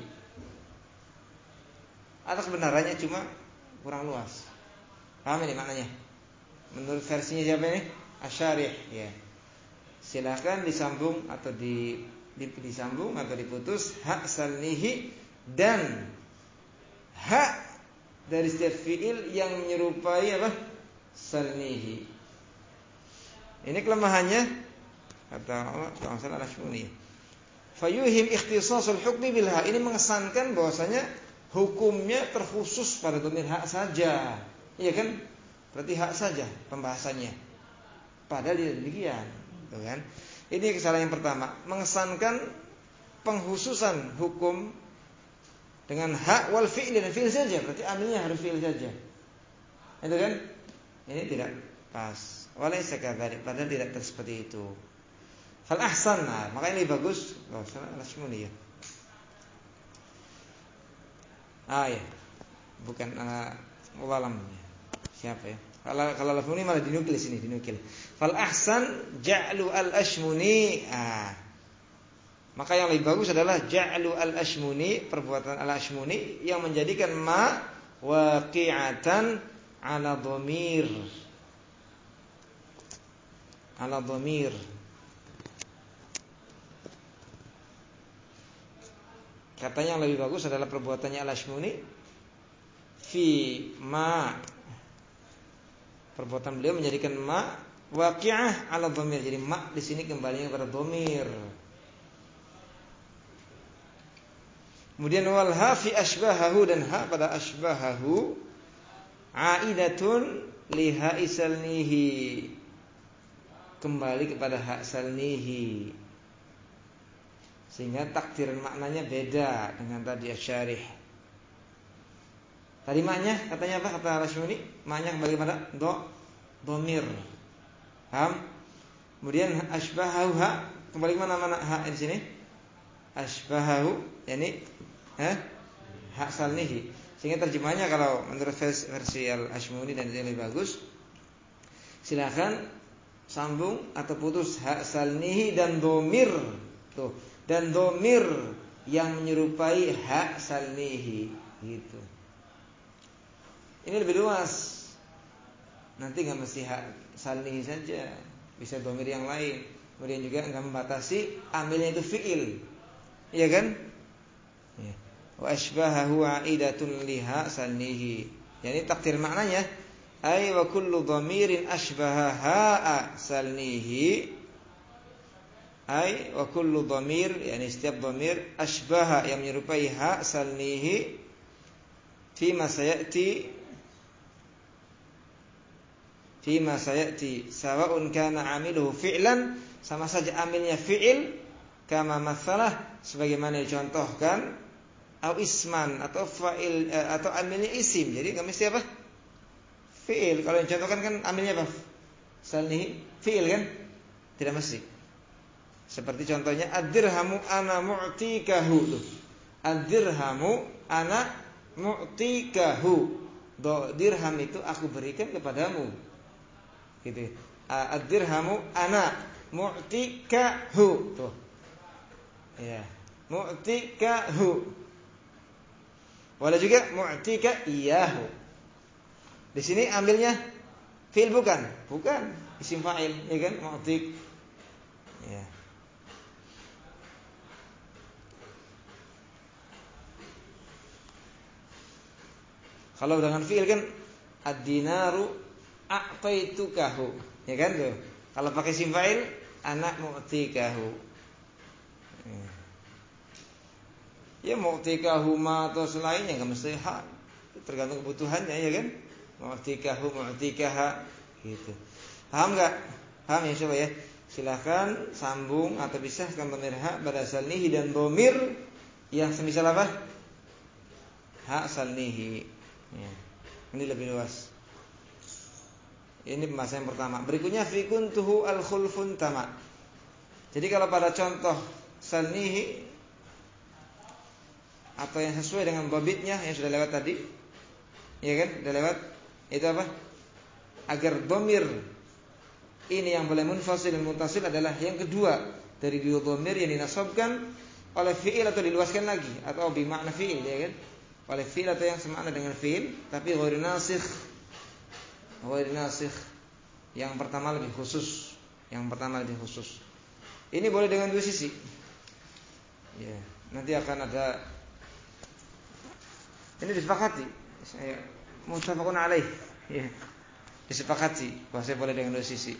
Atau kebenarannya cuma kurang luas. Paham ini maknanya? Menurut versinya siapa ini? Asy-Syarih, ya. Silakan disambung atau disambung atau diputus hak salnihi dan hak dari setiap fiil yang menyerupai apa? Salnihi. Ini kelemahannya kata Allah Ta'ala al-Ashmuni. Fayuhim ikhtisasul hukmi bil ha. Ini mengesankan bahwasanya hukumnya terkhusus pada dhamir hak saja. Iya kan? Berarti hak saja pembahasannya. Padahal tidak demikian, kan? Ini kesalahan yang pertama, mengesankan pengkhususan hukum dengan hak wal fi'il dan fi'il saja, berarti amilnya harus fi'il saja. Itu kan? Ini tidak pas. Walaysa kadzalik, padahal tidak seperti itu. Fal ahsan, maka ini bagus. Oh, salah Al-Ashmuni ya. Ya. Bukan walam. Siapa ya? Kalau Al-Ashmuni malah dinukil sini, dinukil. Fal ahsan ja'lu al-Ashmuni. Maka yang lebih bagus adalah ja'lu al-Ashmuni, perbuatan al-Ashmuni yang menjadikan ma waqi'atan 'ala dhamir. 'Ala dhamir. Katanya yang lebih bagus adalah perbuatannya al-Ashmuni fi ma, perbuatan beliau menjadikan ma waqi'ah 'ala dhamir. Jadi ma di sini kembalinya kepada dhamir. Kemudian wal ha fi asbahahu, dan ha pada asbahahu aidatun li ha'i salnihi, kembali kepada hak salnihi. Sehingga takdiran maknanya beda dengan tadi Asy-Syarih. Tadi maknanya katanya apa kata Al-Ashmuni? Maknanya kembali kepada dhamir. Paham? Kemudian asbahahu ha, kembali ke mana ha di sini? Asbahahu, yakni hak salnihi. Sehingga terjemahnya kalau menurut versi Al-Ashmuni dan yang lebih bagus, silakan sambung atau putus hak salnihi dan dhamir. Tuh, dan dhamir yang menyerupai hak salnihi, gitu. Ini lebih luas. Nanti enggak mesti hak salnihi saja, bisa dhamir yang lain. Kemudian juga enggak membatasi amilnya itu fi'il. Iya kan? Ya. Wa asbahahu aidatun liha salnihi. Yani takdir maknanya ay wa kullu dhamirin asbaha ha'a salnihi. Ay wa kullu dhamir, yani setiap dhamir asbaha yang menyerupai ha salnihi fima sayati sawa'un kana 'amiluhu fi'lan, sama saja amilnya fi'il, kama matsalah sebagaimana dicontohkan, au isman atau fa'il atau amilnya isim. Jadi enggak mesti apa? Fi'il. Kalau dicontohkan kan amilnya apa? Salnihi fi'il kan? Tidak mesti. Seperti contohnya ad-dirhamu ana mu'tikahu. Ad-dirhamu ana mu'tikahu. Dirham itu aku berikan kepadamu. Gitu. Ad-dirhamu ana mu'tikahu. Tuh. Ya, mu'tikahu. Wala juga mu'tika iyahu. Di sini ambilnya fi'il bukan? Bukan, isim fa'il, ya kan? Mu'tik. Ya. Kalau dengan fi'il kan ad-dinaru a'taitukahu, ya kan tuh. Kalau pakai isim fa'il ana mu'tikahu. Ya mu'tikahu ma atau selainnya enggak mesti hak, tergantung kebutuhannya, ya kan? Mu'tikahu, mu'tikaha, gitu. Paham enggak? Paham ya coba ya. Silakan sambung atau pisahkan dhamir hak pada salnihi dan dhamir yang semisal apa? Hak salnihi. Ya. Ini lebih luas. Ini pembahasan yang pertama. Berikutnya fi kuntuhu al-khulfun tama. Jadi kalau pada contoh salnihi atau yang sesuai dengan babitnya yang sudah lewat tadi, ya kan? Sudah lewat. Itu apa? Agar dhamir ini yang boleh munfasil dan muttasil adalah yang kedua dari dua dhamir yang dinasabkan oleh fi'il atau diluaskan lagi atau bimakna fi'il, ya kan? Oleh fi'il atau yang semakna dengan fi'il tapi ghairu nasikh. Yang pertama lebih khusus. Ini boleh dengan dua sisi. Ya, nanti akan ada. Ini disepakati. Saya muttafaqun alaih. Ya. Disepakati bahwa boleh dengan dua sisi.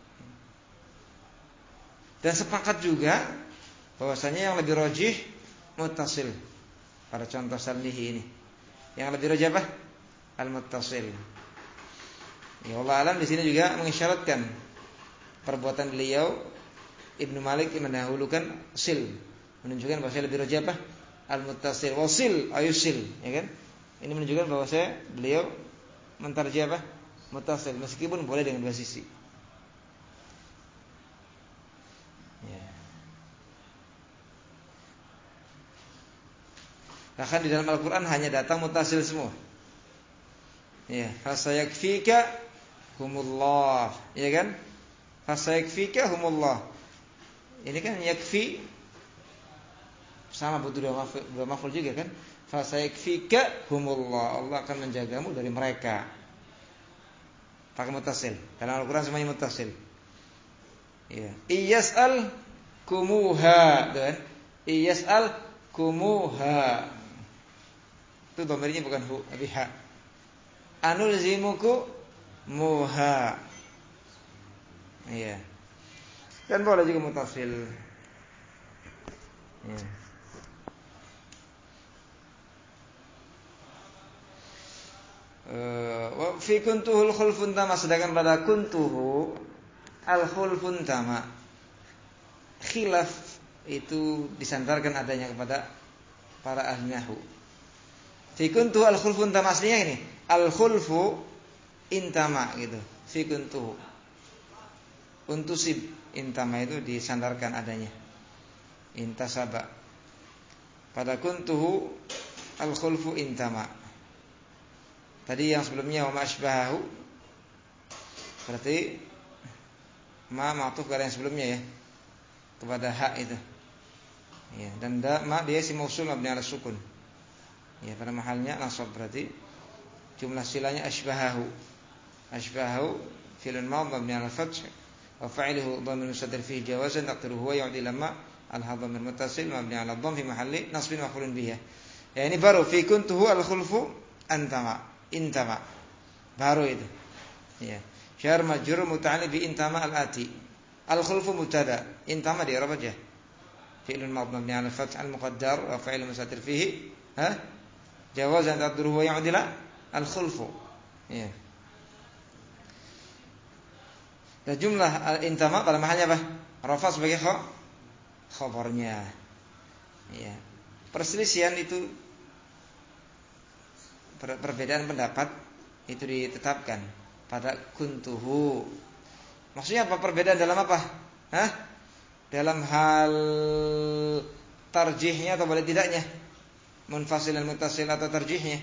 Dan sepakat juga bahwasanya yang lebih rajih muttasil pada contoh salnihi ini. Yang lebih rajih apa? Al-muttasil. Ya Allah alam di sini juga mengisyaratkan perbuatan beliau Ibnu Malik mendahulukan sil, menunjukkan bahwa lebih rajih apa? Al-muttasil. Wasil ayusil, ya kan? Ini menunjukkan bahwa beliau mentarjih apa? Muttasil, meskipun boleh dengan dua sisi. Ya. Bahkan di dalam Al-Quran hanya datang muttasil semua. Ya, fasayakfika humullah, ya kan? Fasayakfika humullah. Ini kan yakfi sama butuh dua maf'ul juga kan? Fasayakfika humullah. Allah akan menjagamu dari mereka. Pakai muttasil. Dalam Al-Quran semuanya muttasil. Ya. Iyas'al kumuha, kan? Iyas'al kumuha. Itu dhamirnya bukan hu, tapi ha. Anulzimuku muha. Iya. Dan boleh juga muttasil. Ya. Wa fi kuntuhu al-khulfun tama, sedangkan pada kuntuhu al-khulfun tama khilaf itu disandarkan adanya kepada para ahli nahwu. Fi kuntuhu al-khulfun tama aslinya ini al-khulfu intama gitu. Fi kuntuhu untusib intama itu disandarkan adanya intasaba. Pada kuntuhu al-khulfu intama. Tadi yang sebelumnya wa ma'asbahu berarti ma ma'tuf kepada yang sebelumnya ya, kepada hak itu. Ya, dan ma dia isim mausul mabni ala sukun. Ya, pada mahalnya nasab, berarti jumlah silanya asbahahu. Asbahahu fi'lun madh mabni ala fath wa fa'iluhu dhamir mustatir fihi jawazan taqdiruhu huwa yu'di lamma al-hadhamir muttasil mabni ala dhamm fi mahalli nasbin maf'ulun bihi. Ya, ini baru fi kuntuhu al-khulfu antama. Intama baru itu. Ya. Syar majrur muta'alliq bi intama al-ati. Al-khulfu mubtada, intama di i'rab aja. Fi'lun madh mabni 'ala al-fath al-muqaddar wa fa'ilun mustatir fihi jawazan taqdiruhu wa yu'dila al-khulfu. Ya. Dan jumlah al-intama pada mahalnya apa? Rafa sebagai khabarnya. Ya. Perselisihan itu, perbedaan pendapat itu ditetapkan pada kuntuhu. Maksudnya apa? Perbedaan dalam apa? Dalam hal tarjihnya atau boleh tidaknya, munfasil dan muttasil atau tarjihnya.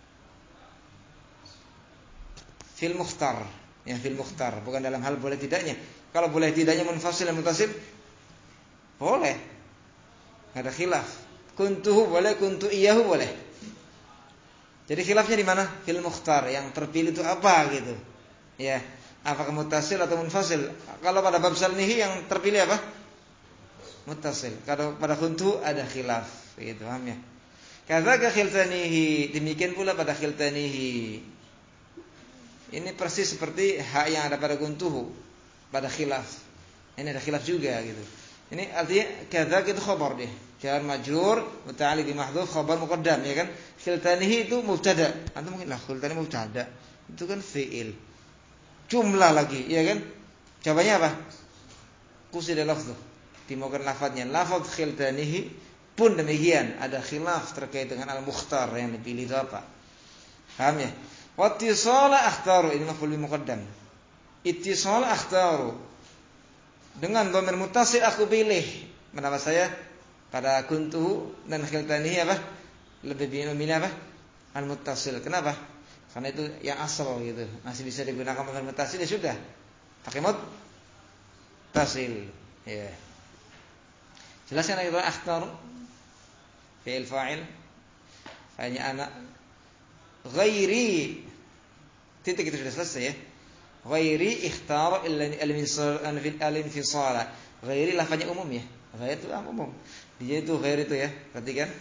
Fil mukhtar, ya fil mukhtar, bukan dalam hal boleh tidaknya. Kalau boleh tidaknya munfasil dan muttasil boleh, ada khilaf. Kuntuhu boleh, kuntu iyahu boleh. Jadi khilafnya di mana? Fil mukhtar, yang terpilih itu apa gitu. Ya, apakah muttasil atau munfasil? Kalau pada bab salnihi yang terpilih apa? Muttasil. Kalau pada kuntu ada khilaf, gitu, paham ya? Kadzaka khiltanihi, demikian pula pada khiltanihi. Ini persis seperti hak yang ada pada kuntuhu, pada khilaf. Ini ada khilaf juga gitu. Ini artinya kadzaka itu khabar dia. Jar majrur muta'alliq bi mahdhuf khabar muqaddam, ya kan? Khiltanihi itu mubtada. Antum mungkin lah khiltani mubtada. Itu kan fi'il. Jumlah lagi, ya kan? Jawabannya apa? Qusida lafdhu. Dimaukan lafadznya. Lafadz khiltanihi pun demikian, ada khilaf terkait dengan al-mukhtar yang dipilih itu apa. Paham ya? Wattisala akhtaru, ini maf'ul bi muqaddam. Ittisal akhtaru. Dengan dhamir muttasil aku pilih. Pendapat saya pada kuntu dan khiltanihi apa? Lebih memilih apa? Al-muttasil. Kenapa? Karena itu yang asal gitu. Masih bisa digunakan dhamir muttasil ya sudah. Pakai muttasil. Ya. Jelaskan lagi akhtar fi'il fa'il. Hanya anak ghairi titik itu sudah selesai ya. Ghairi ikhtar al-infisal. Ghairi lafaznya umum ya. Ghairi itu umum. Dia itu ghairi itu ya. Perhatikan.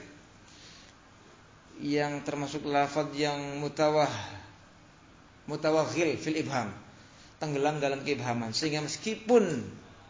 Yang termasuk lafaz yang mutawaghil fil ibham. Tenggelam dalam keibhaman sehingga meskipun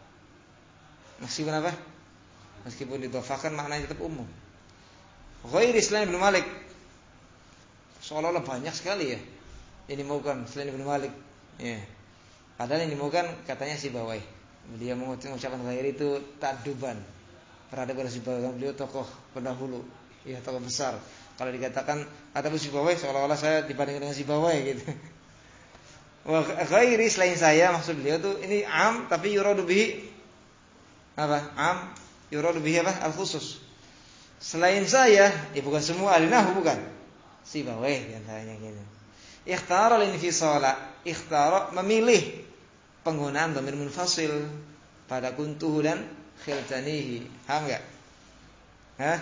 apa? Meskipun didhafakan maknanya tetap umum. Ghairi selain Ibnu Malik. Seolah-olah banyak sekali ya. Ini bukan selain Ibnu Malik. Ya. Padahal ini bukan katanya Sibawai. Dia mengucapkan ghairi itu ta'adduban. Terhadap Sibawai, beliau tokoh pendahulu, ya tokoh besar. Kalau dikatakan ada Sibawai seolah-olah saya dibandingkan dengan Sibawai gitu. Wah, ghairi selain saya maksud beliau tuh ini am tapi yuradu bihi apa? Am yuradu bihi apa? Al-khusus. Selain saya, ya bukan semua ahli nahwu bukan. Sibawai di antaranya gitu. Ikhtara al-infisala, ikhtara memilih penggunaan dhamir munfasil pada kuntuhu dan khiltanihi. Paham enggak? Hah?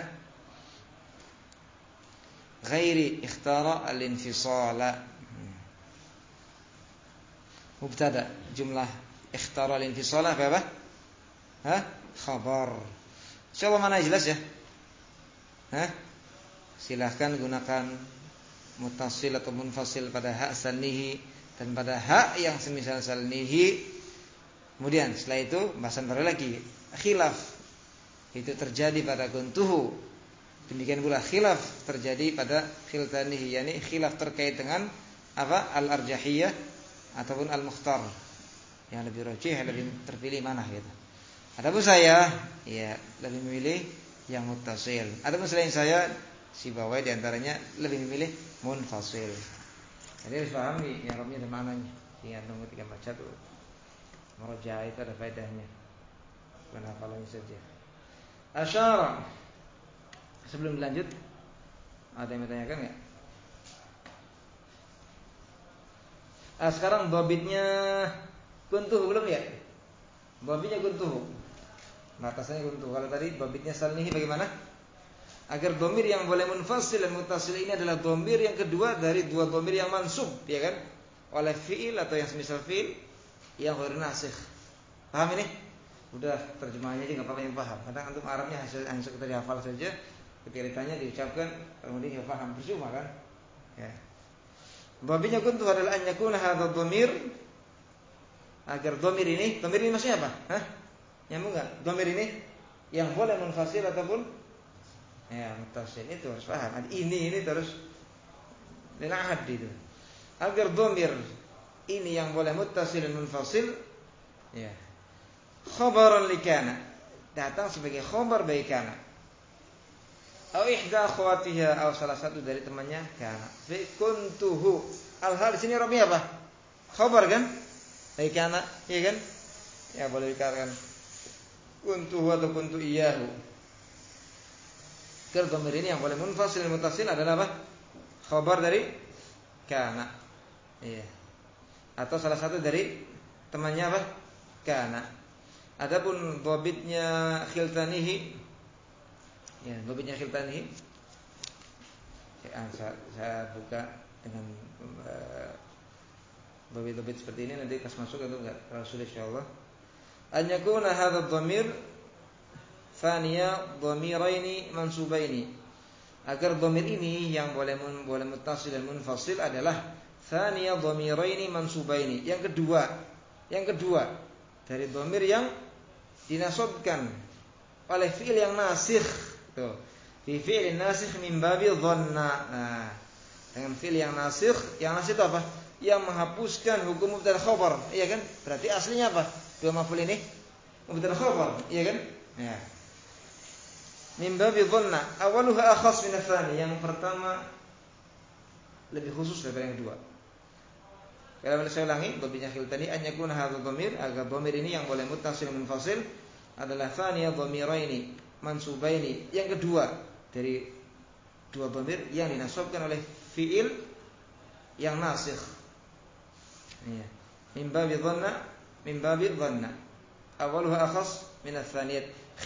Ghairi ikhtara al-infisala. Mubtada jumlah ikhtara al-infisala apa? Hah? Khabar. Insyaallah mana jelas ya? Hah? Silahkan gunakan muttasil atau munfasil pada hak salnihi dan pada hak yang semisal salnihi. Kemudian setelah itu bahasan baru lagi khilaf itu terjadi pada kuntuhu. Demikian pula khilaf terjadi pada khiltanihi, yakni khilaf terkait dengan apa? Al-arjahiyah ataupun al-mukhtar. Yang lebih rajih, lebih terpilih mana gitu. Adapun saya ya lebih memilih yang muttasil. Adapun selain saya Sibawai diantaranya lebih memilih munfasil. Jadi harus pahami ya Arabnya dan maknanya. Ingat dong ketika baca tuh merajaah itu ada faedahnya. Bukan hafalannya saja. Asyara. Sebelum lanjut ada yang bertanyakan enggak? Sekarang dhabitnya kuntuh belum ya? Dhabitnya kuntuh. Batasannya kuntuh. Kalau tadi dhabitnya salnihi bagaimana? Agar dhamir yang boleh munfasil dan muttasil ini adalah dhamir yang kedua dari dua dhamir yang mansub, ya kan? Oleh fiil atau yang semisal fiil yang ghair nasikh. Paham ini? Udah terjemahannya aja enggak apa-apa yang paham. Kadang antum Arabnya hanya sekedar hafal saja, ketika ditanya diucapkan kemudian enggak paham, percuma kan? Ya. Dhabitnya kuntu adalah an yakuna hadzal dhamir agar dhamir ini maksudnya apa? Hah? Nyambung enggak? Dhamir ini yang boleh munfasil ataupun ya muttasil itu harus paham. Ini terus lil ahad itu. Agar dhamir ini yang boleh muttasil dan munfasil ya. Khabaran likana datang sebagai khabar bagi kana. Atau ihda akhwatiha atau salah satu dari temannya kana. Fi kuntuhu. Al-hal di sini rabi apa? Khabar kan? Bagi kana, iya kan? Ya boleh dikatakan kuntuhu atau kuntu iyyahu. Karena dhamir ini yang boleh munfasil dan muttasil adalah apa? Khabar dari kana. Iya. Atau salah satu dari temannya apa? Kana. Adapun dhabitnya khiltanihi ya, dhabitnya khiltanihi saya buka dengan dhabit-dhabit seperti ini nanti pas masuk atau enggak terlalu sulit insyaallah. An yakuna hadzal dhamir Thaniya dhamiraini mansubaini. Agar dhamir ini yang boleh muttasil dan munfasil adalah thaniya dhamiraini mansubaini. Yang kedua dari dhamir yang dinasabkan oleh fi'il yang nasikh. Tuh. Fi fi'il nasikh min babi dhanna. Nah, dengan fi'il yang nasikh itu apa? Yang menghapuskan hukum mubtada khabar, iya kan? Berarti aslinya apa? Dua maf'ul ini mubtada khabar, iya kan? Ya. Min babi dhanna awaluha akhas min ats-tsani. Yang pertama lebih khusus daripada yang kedua. Kalau saya ulangi, dhamirnya khiltani an yakuna hadza dhamir, agar dhamir ini yang boleh muttasil munfasil adalah thaniya dhamiraini mansubaini, yang kedua dari dua dhamir yang dinasabkan oleh fiil yang nasikh. Ya. Min babi dhanna. Awaluha akhas min ats-tsaniyah.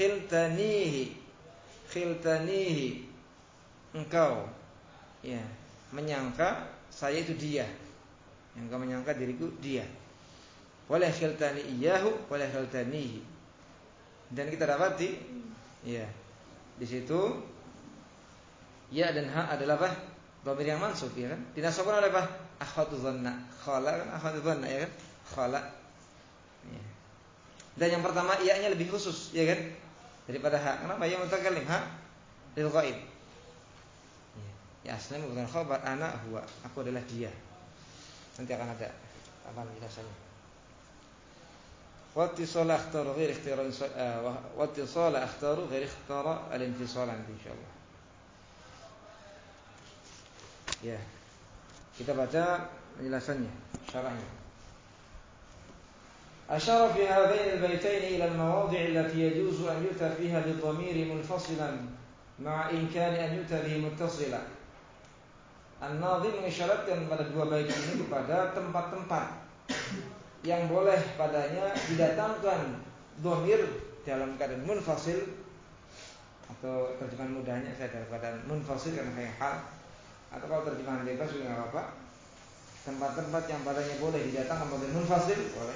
Khiltanihi engkau ya menyangka saya itu dia. Engkau menyangka diriku dia. Wala khiltani iyyahu wala khiltanihi. Dan kita dapati ya di situ ya dan ha adalah apa? Dhamir yang mansub ya kan? Dinasabkan oleh apa? Akhwatu dhanna. Khala kan akhwatu dhanna ya kan? Khala. Ya. Dan yang pertama iya-nya lebih khusus ya kan? Daripada ha. Kenapa? Ya mutakallim ha lil ghaib. Ya aslinya bukan khabar, ana huwa. Aku adalah dia. Nanti akan ada apa penjelasannya. Wattisal akhtaru ghair ikhtira wattisal akhtaru ghair ikhtara al-infisal insyaallah. Ya. Kita baca penjelasannya, syarahnya. Asyara fi hadain al-baytain ila al-mawadi' allati yajuzu an yuta fiha bi-dhamir munfasilan ma'a imkani an yuta bihi muttasilan. An-Nadhim mengisyaratkan pada dua bait ini kepada tempat-tempat yang boleh padanya didatangkan dhamir dalam keadaan munfasil, atau terjemahan mudahnya saya dalam keadaan munfasil karena kayak hal, atau kalau terjemahan bebas juga enggak apa-apa. Tempat-tempat yang padanya boleh didatangkan dhamir munfasil boleh.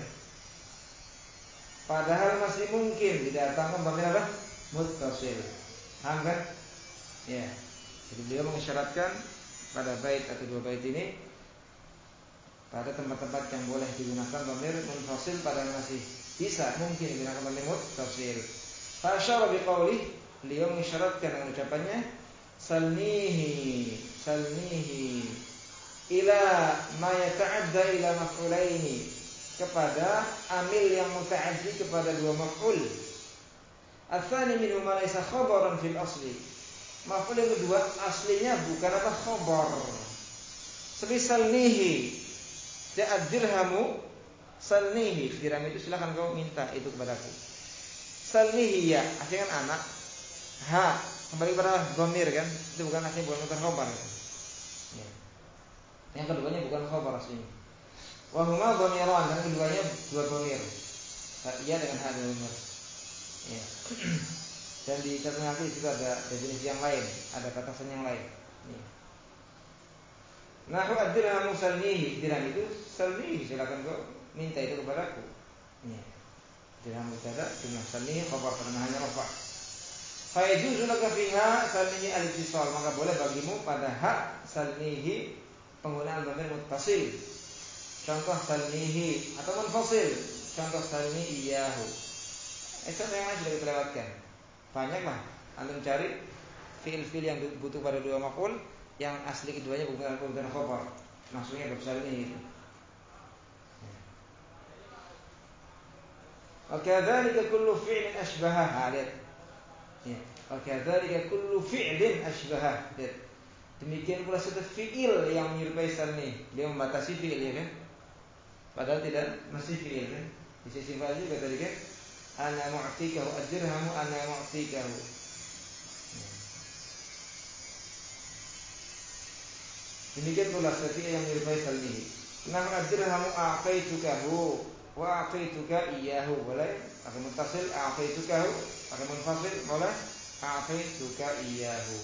Padahal masih mungkin didatangkan dhamir apa? Muttasil. Paham kan? Ya. Jadi beliau mengisyaratkan pada bait atau dua bait ini pada tempat-tempat yang boleh digunakan dhamir munfasil padahal masih bisa mungkin digunakan dhamir muttasil. Fa asyara biqaulih, beliau mengisyaratkan dengan ucapannya salnihi ila ma yata'adda ila maf'ulaini, kepada amil yang muta'addi kepada dua maf'ul. Ats-tsani minhu ma laysa khabaran fil asli. Maf'ul yang kedua aslinya bukan apa khabar. Semisal nihi ja'ad dirhamu, salnihi, dirham itu silakan kau minta itu kepadaku. Salnihi ya, artinya kan anak. Ha, kembali kepada dhamir kan? Itu bukan aslinya, bukan khabar. Ya. Yang keduanya bukan khabar aslinya. Wa huma dhamiran, dan keduanya dua dhamir. Iya dengan ha dhamir. Ya. Dan di catatan hati juga ada definisi yang lain, ada batasan yang lain. Ya. Nahu ad-dirhamu salnihi, dirham itu salnihi, silakan kau minta itu kepadaku. Ya. Dirham mubtada, jumlah salnihi khabar karena hanya rafa'. Fa yajuzu laka fiha salnihi al-ittisal, maka boleh bagimu pada hak salnihi penggunaan dhamir muttasil. Contoh salnihi atau munfasil. Contoh salni iyyahu. Contoh yang lain sudah kita lewatkan. Banyaklah antum cari fiil-fiil yang butuh pada dua maf'ul yang asli keduanya bukan khabar. Maksudnya besar ini itu. Wa kadzalika kullu fi'lin ashbaha. Lihat. Ya. Wa kadzalika kullu fi'lin ashbaha. Lihat. Demikian pula setiap fiil yang menyerupai salni. Dia membatasi fiil ya kan? Padahal tidak mesti fiil kan? Di sisi fa'il juga tadi kan? Ana mu'tikahu ad-dirhamu ana mu'tikahu. Demikian pula setiap yang menyerupai salnihi. Nahu ad-dirhamu a'taitukahu wa a'taituka iyyahu. Boleh pakai muttasil a'taitukahu, pakai munfasil boleh a'taituka iyyahu.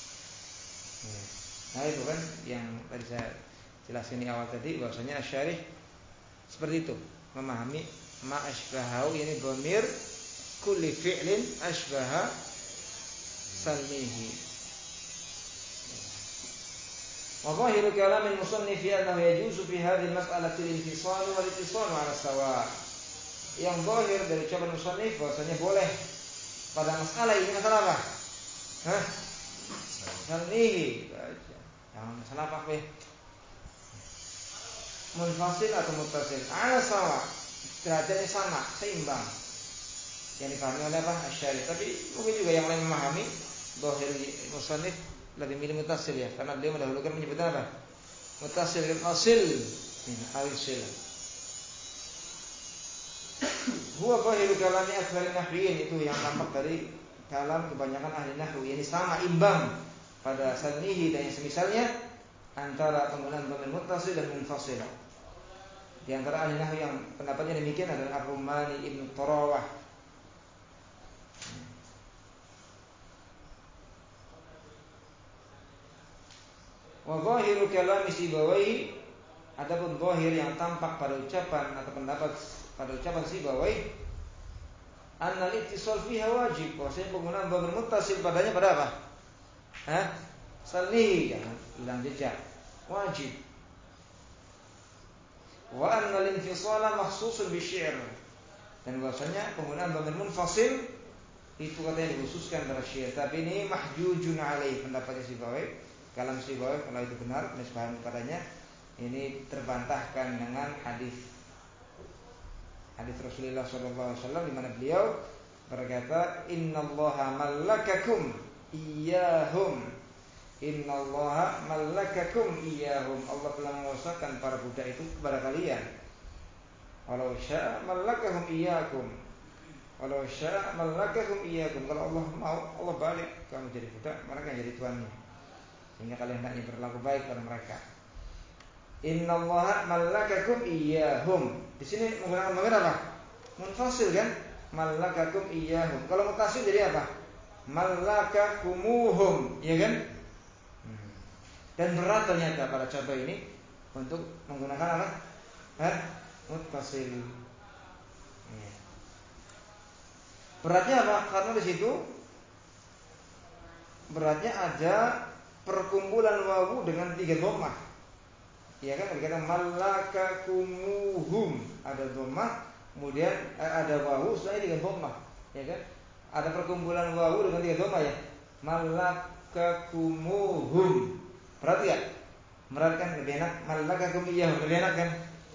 Nah itu kan yang tadi saya jelaskan di awal tadi, bahwasanya asy-syarih seperti itu, memahami ma asbahahu, yani dhamir kulli fi'lin asbaha salmihi. Wa zahiru kalam al-musannif annahu yajuzu fi hadhihi al-mas'alati al-infisal wal ittisal 'ala sawa'. Yang zahir dari ucapan musannif bahwasanya boleh pada masalah ini. Masalah apa? Hah? Salmihi. Jangan masalah apa? Munfasil atau muttasil, ala sawa, derajatnya sama, seimbang. Yang dipahami oleh apa? Asy-syarih. Tapi mungkin juga yang lain memahami zahir musannif lebih milih muttasil ya, karena beliau mendahulukan menyebutkan apa? Muttasil, asil min al-sil. Huwa zahiru kalami aktsari nahwiyin, itu yang tampak dari kalam kebanyakan ahli nahwu, yakni sama imbang pada sannihi dan yang semisalnya antara penggunaan dhamir muttasil dan munfasil. Di antara ahli nahwu yang pendapatnya demikian adalah Ar-Rumani Ibnu Tarawah. Wa zahiru kalami Sibawayh, adapun zahir yang tampak pada ucapan atau pendapat pada ucapan Sibawayh, anna al-ittisal fiha wajib, bahwasanya penggunaan dhamir muttasil padanya pada apa? Salih, jangan hilang jejak, wajib. Wa anna al-infisala makhsusun bi syi'r, dan bahwasanya penggunaan dhamir munfasil itu katanya dikhususkan pada syair, tapi ini mahjujun alaih, pendapatnya Sibawayh, kalam Sibawayh kalau itu benar nisbahan padanya, ini terbantahkan dengan hadis Rasulullah SAW di mana beliau berkata, innallaha mallakakum iyyahum, innallaha mallakakum iyyahum, Allah telah menguasakan para budak itu kepada kalian. Walau syaa mallakahum iyyakum, walau syaa mallakahum iyyakum, kalau Allah mau, Allah balik kamu jadi budak, mereka jadi tuannya, sehingga kalian hendaknya berlaku baik pada mereka. Innallaha mallakakum iyyahum, di sini menggunakan dhamir apa? Munfasil kan? Mallakakum iyyahum. Kalau muttasil jadi apa? Mallakakumuhum, ya kan? Dan berat ternyata pada contoh ini untuk menggunakan apa? Muttasil. Beratnya apa? Karena di situ beratnya ada perkumpulan wawu dengan 3 dhammah. Ya kan, berkata mallakakumuhum, ada dhammah, kemudian ada wawu setelahnya 3 dhammah, ya kan? Ada perkumpulan wawu dengan 3 dhammah ya. Mallakakumuhum. Berarti ya? Berat kan, lebih enak mallakakum iyyahum, lebih enak kan?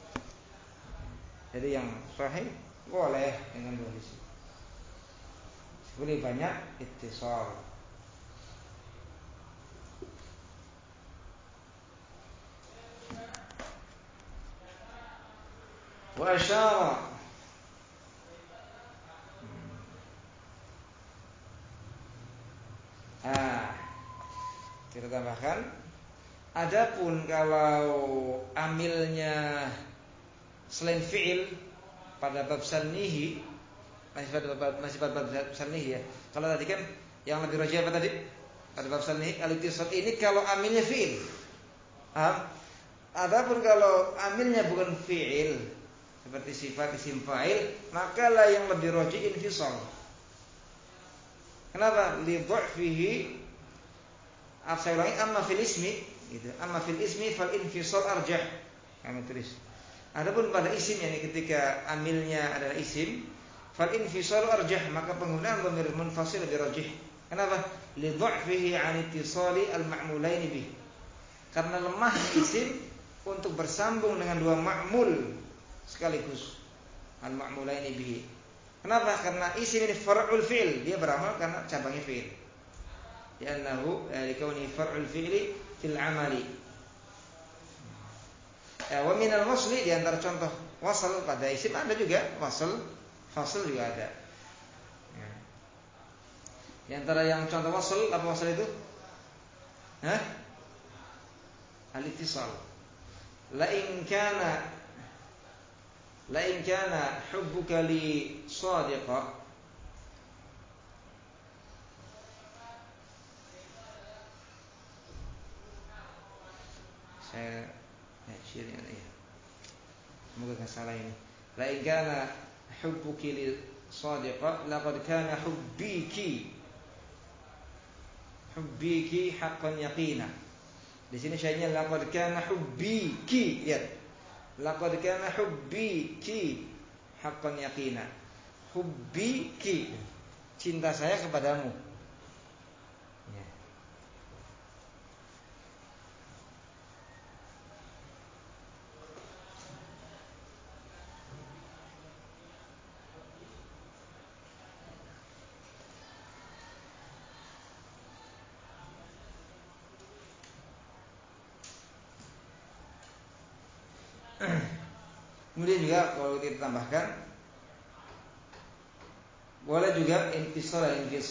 Jadi yang sahih boleh dengan dua isi. Lebih banyak ittisal. Wa asyara, kita tambahkan, adapun kalau amilnya selain fi'il pada bab sannihi, masih pada bab sannihi ya. Kalau tadi kan yang lebih rajih apa tadi? Pada bab sannihi al-ittisal ini kalau amilnya fi'il. Adapun kalau amilnya bukan fi'il seperti sifat isim fa'il, maka lah yang lebih rajih infisal. Kenapa? Li dha'fihi, saya ulangi, amma fil ismi gitu. Amma fil ismi fal infisal arjah. Kami tulis. Adapun pada isim, yakni ketika amilnya adalah isim, fal infisal arjah, maka penggunaan dhamir munfasil lebih rajih. Kenapa? Li dha'fihi 'an ittisali al-ma'mulain bih. Karena lemah isim untuk bersambung dengan 2 ma'mul sekaligus, al-ma'mulain bihi. Kenapa? Karena isim ini far'ul fi'il, dia beramal karena cabangnya fi'il. Li'annahu likauni far'ul fi'li fil 'amali. Wa min al-wasli, di antara contoh wasal pada isim ada juga wasal, fasal juga ada. Di antara yang contoh wasal, apa wasal itu? Al-ittisal. La in kana hubbuka li sadiqa, saya syirnya ya. Semoga enggak salah ini. La in kana hubbuki li sadiqa laqad kana hubbiki haqqan yaqina. Di sini syai'nya laqad kana hubbiki, lihat. Laqad kana hubbiki haqqan yaqina. Hubbiki, cinta saya kepadamu. Ya. Kemudian juga kalau kita tambahkan, boleh juga infisal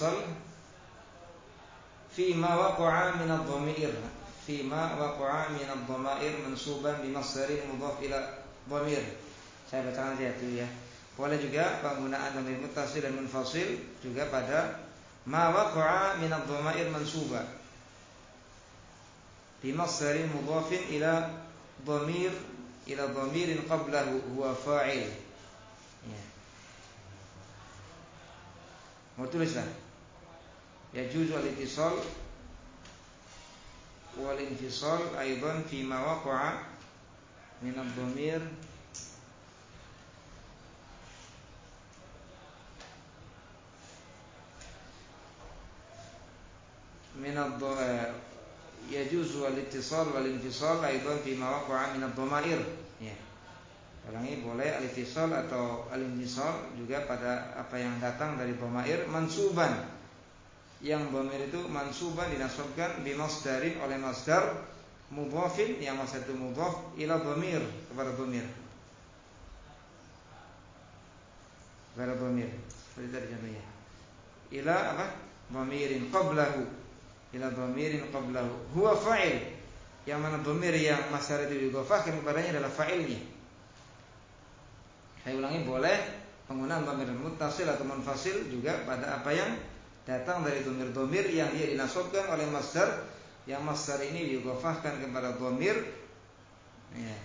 fima waqa'a min ad-dhamir, fima waqa'a min ad-dhamair mansuban bi masdarin mudhaf ila dhamir. Saya bacakan saja itu ya. Boleh juga penggunaan dhamir muttasil dan munfasil juga pada ma waqa'a min ad-dhamair mansuba bi masdarin mudhafin ila dhamir ila dhamirin qablahu huwa fa'il. Ya. Mau tulislah. Yajuzu al-ittisal wal infisal aidan fi ma waqa'a min ad-dhamir yajuzu al-ittisal wal infisal aidan fi ma waqa'a min ad-dhamair. Ya. Ulangi, boleh al-ittisal atau al-infisal juga pada apa yang datang dari dhamair mansuban, yang dhamir itu mansuban dinasabkan bi masdarin oleh masdar mudhafin, yang masdar itu mudhaf ila dhamir, kepada dhamir. Kepada dhamir. Seperti tadi contohnya. Ila apa? Dhamirin qablahu. Ila dhamirin qablahu. Huwa fa'il. Yang mana dhamir yang masdar itu didhafahkan kepadanya adalah fa'ilnya. Saya ulangi, boleh penggunaan dhamir muttasil atau munfasil juga pada apa yang datang dari dhamir-dhamir yang dia dinasabkan oleh masdar, yang masdar ini didhafahkan kepada dhamir, ya.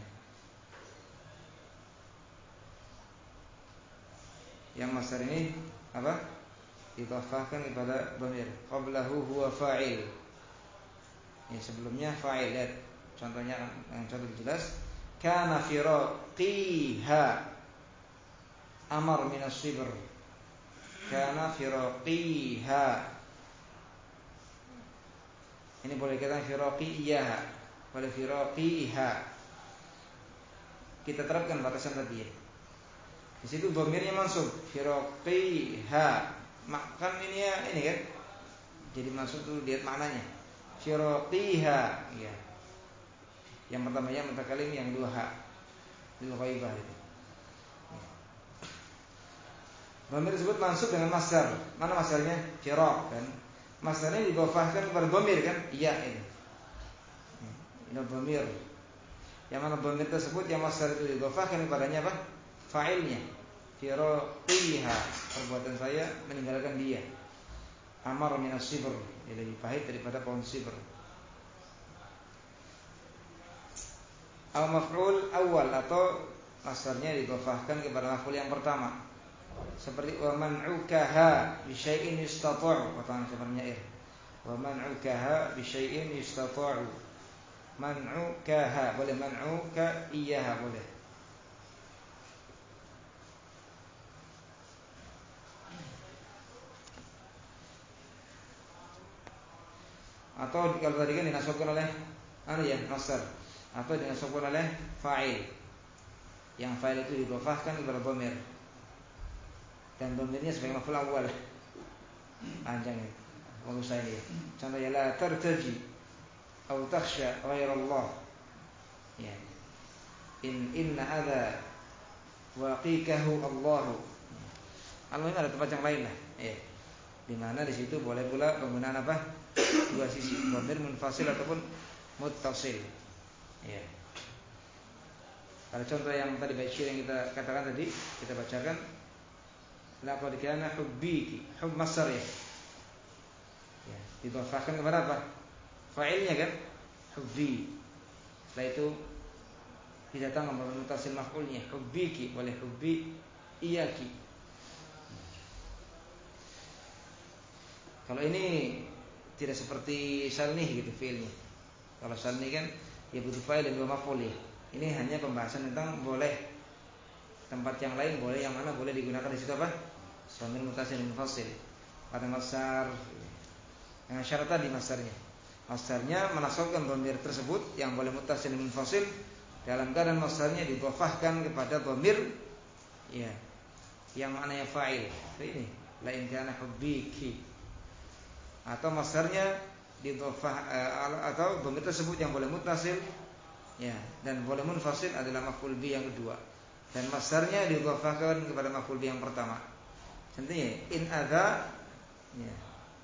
Yang masdar ini apa? Didhafahkan kepada dhamir. Qablahu huwa fa'il. Ya, sebelumnya fa'il. Lihat contohnya, yang contoh jelas. Kana firaqiha amar minas sibr. Kana firaqiha. Ini boleh kata firaqiyah, boleh firaqiha. Kita terapkan batasan tadi ya. Di situ dhamirnya mansub, firaqiha. Makan ini ya, ini kan. Jadi mansub tuh lihat maknanya. Firaqiha, ya. Yang pertamanya mutakalim, yang dua ha. Lil ghaibah itu. Dhamir tersebut mansub dengan masdar. Mana masdarnya? Firaq kan. Masdarnya didhafahkan kepada dhamir kan? Iya ini. Ini dhamir. Yang mana dhamir tersebut yang masdar itu didhafahkan kepadanya apa? Fa'ilnya. Firaqiha. Perbuatan saya meninggalkan dia. Amar minas sibr. Dia lebih pahit daripada pohon sibr. Al maf'ul awal, atau masdarnya didhafahkan kepada maf'ul yang pertama. Seperti wa man'ukaha bi syai'in yustata'u, kata sebenarnya wa man'ukaha bi syai'in yustata'u. Man'ukaha boleh, man'uka iyyaha boleh. Atau kalau tadi kan dinasabkan oleh masdar, atau dinasabkan oleh fa'il. Yang fa'il itu didhafahkan kepada dhamir. Dan dhamirnya sebagai maf'ul awal. Panjang ya. Bagus saya ini. Contohnya la tartaji atau takhsha ghaira Allah. Ya. Inna hadza waqikahu Allah. Al-muhim ada tempat yang lain lah. Ya. Di mana di situ boleh pula penggunaan apa? Dua sisi, dhamir munfasil ataupun muttasil. Ya. Pada contoh yang tadi bait syair yang kita katakan tadi, kita bacakan laqad kana hubbiki, hubb masdar ya. Ya, didhafahkan kepada apa? Fa'ilnya kan? Hubbi. Setelah itu didatangkan kepada mutasil maf'ulnya, hubbiki, boleh hubbi iyaki. Kalau ini tidak seperti salnih gitu fi'ilnya. Kalau salnih kan ya butuh fa'il dan dua maf'ul ya. Ini hanya pembahasan tentang boleh tempat yang lain, boleh yang mana boleh digunakan di situ apa? Dhamir muttasil munfasil pada masdar. Dengan syarat tadi masdarnya. Masdarnya menasabkan dhamir tersebut yang boleh muttasil munfasil dalam keadaan masdarnya didhafahkan kepada dhamir ya yang maknanya fa'il. Ini la in kana hubbiki. Atau masdarnya didhafah atau dhamir tersebut yang boleh muttasil Ya, dan boleh munfasil adalah maf'ul bi yang kedua. Dan masdarnya didhafahkan kepada maf'ul bi yang pertama. Contohnya in adza ya.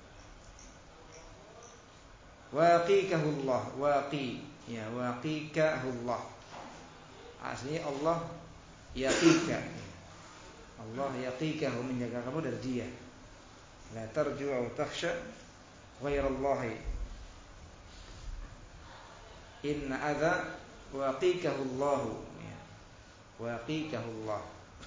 Waqikahullah, waqi ya, waqikahullah. Aslinya Allah yaqika. Allah yaqikahu, menjaga kamu dari dia. La tarju au takhsha ghairallahi. Inna adza waqikahullahu ya. Waqikahullah.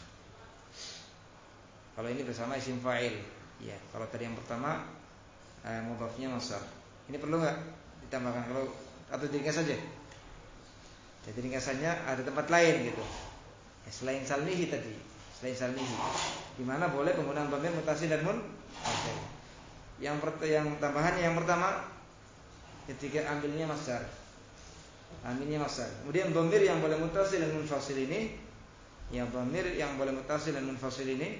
Kalau ini bersama isim fa'il ya. Kalau tadi yang pertama mudhafnya masdar. Ini perlu enggak ditambahkan kalau atau diringkas saja? Jadi ringkasannya ada tempat lain gitu. Ya, selain salnihi tadi, selain salnihi, di mana boleh penggunaan dhamir mutasil dan munfasil. Yang tambahannya yang pertama ketika ambilnya masdar. Ambilnya masdar. Kemudian dhamir yang boleh mutasil dan munfasil ini, ya dhamir yang boleh mutasil dan munfasil ini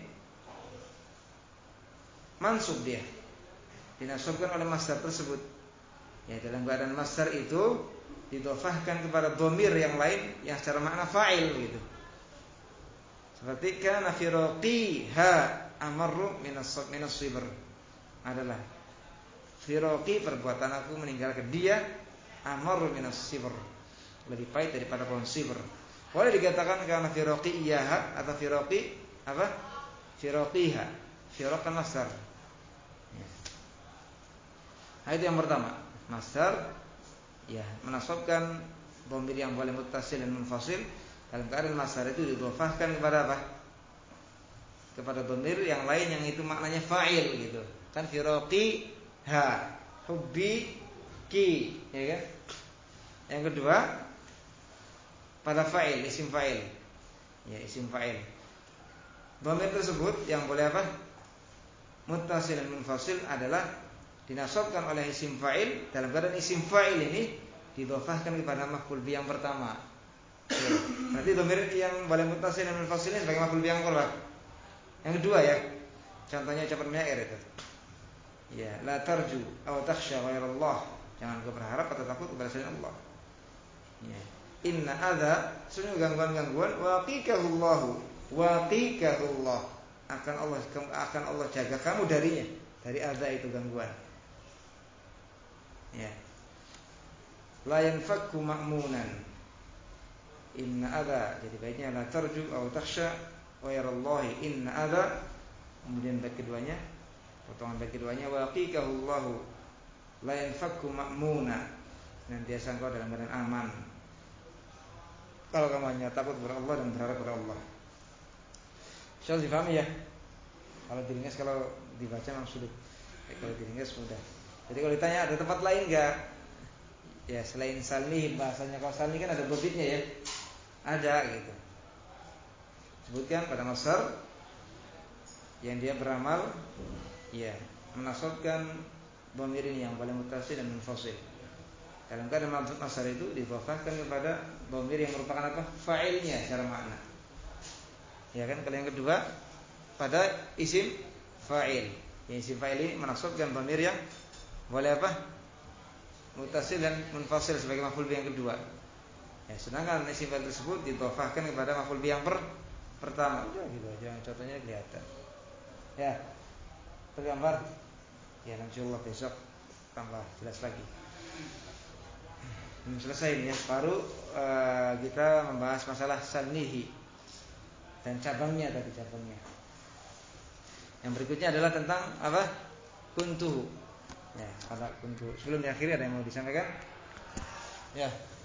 mansub dia. Dinasabkan oleh masdar tersebut. Ya, dalam keadaan masdar itu didhafahkan kepada dhamir yang lain yang secara makna fa'il gitu. Seperti kana firaqiha amarru minas sibr. Adalah firaqi, perbuatan aku meninggalkan dia, amarru minas sibr, lebih pahit daripada pohon sibr. Boleh dikatakan kana firaqiyaha atau firaqi apa? Firaqiha. Firaq kan masdar. Ya. Nah, itu yang pertama, masdar ya menasabkan dhamir yang boleh muttasil dan munfasil dalam keadaan masdar itu didhafahkan kepada apa? Kepada dhamir yang lain yang itu maknanya fa'il gitu. Kan firaqi ha, hubbi ki, ya kan? Yang kedua pada fa'il, isim fa'il. Ya, isim fa'il. Dhamir tersebut yang boleh apa? Muttasil dan munfasil adalah dinasabkan oleh isim fa'il dalam keadaan isim fa'il ini didhafahkan kepada maf'ul bi yang pertama. Ya. Berarti dhamir yang boleh muttasil dan munfasil ini sebagai maf'ul bi yang kedua. Yang kedua ya. Contohnya ucapan menyair itu. Ya, la tarju aw takhsha ghairallah. Jangan kau berharap atau takut kepada selain Allah. Ya. Inna adza, sungguh gangguan-gangguan waqikahullahu. Waqikahullah. Akan Allah jaga kamu darinya. Dari adza itu gangguan. Ya. La yanfakku ma'munan. Inna adza, jadi baiknya la tarju aw takhsha ghairallahi. Inna adza, kemudian bait keduanya, potongan bait keduanya waqikahullahu la yanfakku ma'muna. Senantiasa engkau dalam keadaan aman. Kalau kamu hanya takut kepada Allah dan berharap kepada Allah. Insyaallah difahami ya. Kalau diringkas, kalau dibaca memang sulit. Kalau diringkas mudah. Jadi kalau ditanya ada tempat lain enggak? Ya selain salnih, bahasanya kalau salnih kan ada bobitnya ya. Ada gitu. Sebutkan pada masdar yang dia beramal ya menasabkan dhamir ini yang boleh muttasil dan munfasil. Dalam keadaan masdar itu didhafahkan kepada dhamir yang merupakan apa? Fa'ilnya secara makna. Ya kan, kalau yang kedua pada isim fa'il. Ya, isim fa'il ini menasabkan dhamir yang boleh apa? Muttasil dan munfasil sebagai maf'ul bi yang kedua. Ya, sedangkan isim fa'il tersebut didhafahkan kepada maf'ul bi yang pertama. Udah gitu aja, contohnya kelihatan. Ya. Tergambar. Ya, insyaallah besok tambah jelas lagi. Selesai ini ya. Baru kita membahas masalah salnihi dan cabangnya tadi, cabangnya. Yang berikutnya adalah tentang apa? Kuntuhu. Ya, pada kuntuhu. Sebelum diakhiri ada yang mau disampaikan? Ya.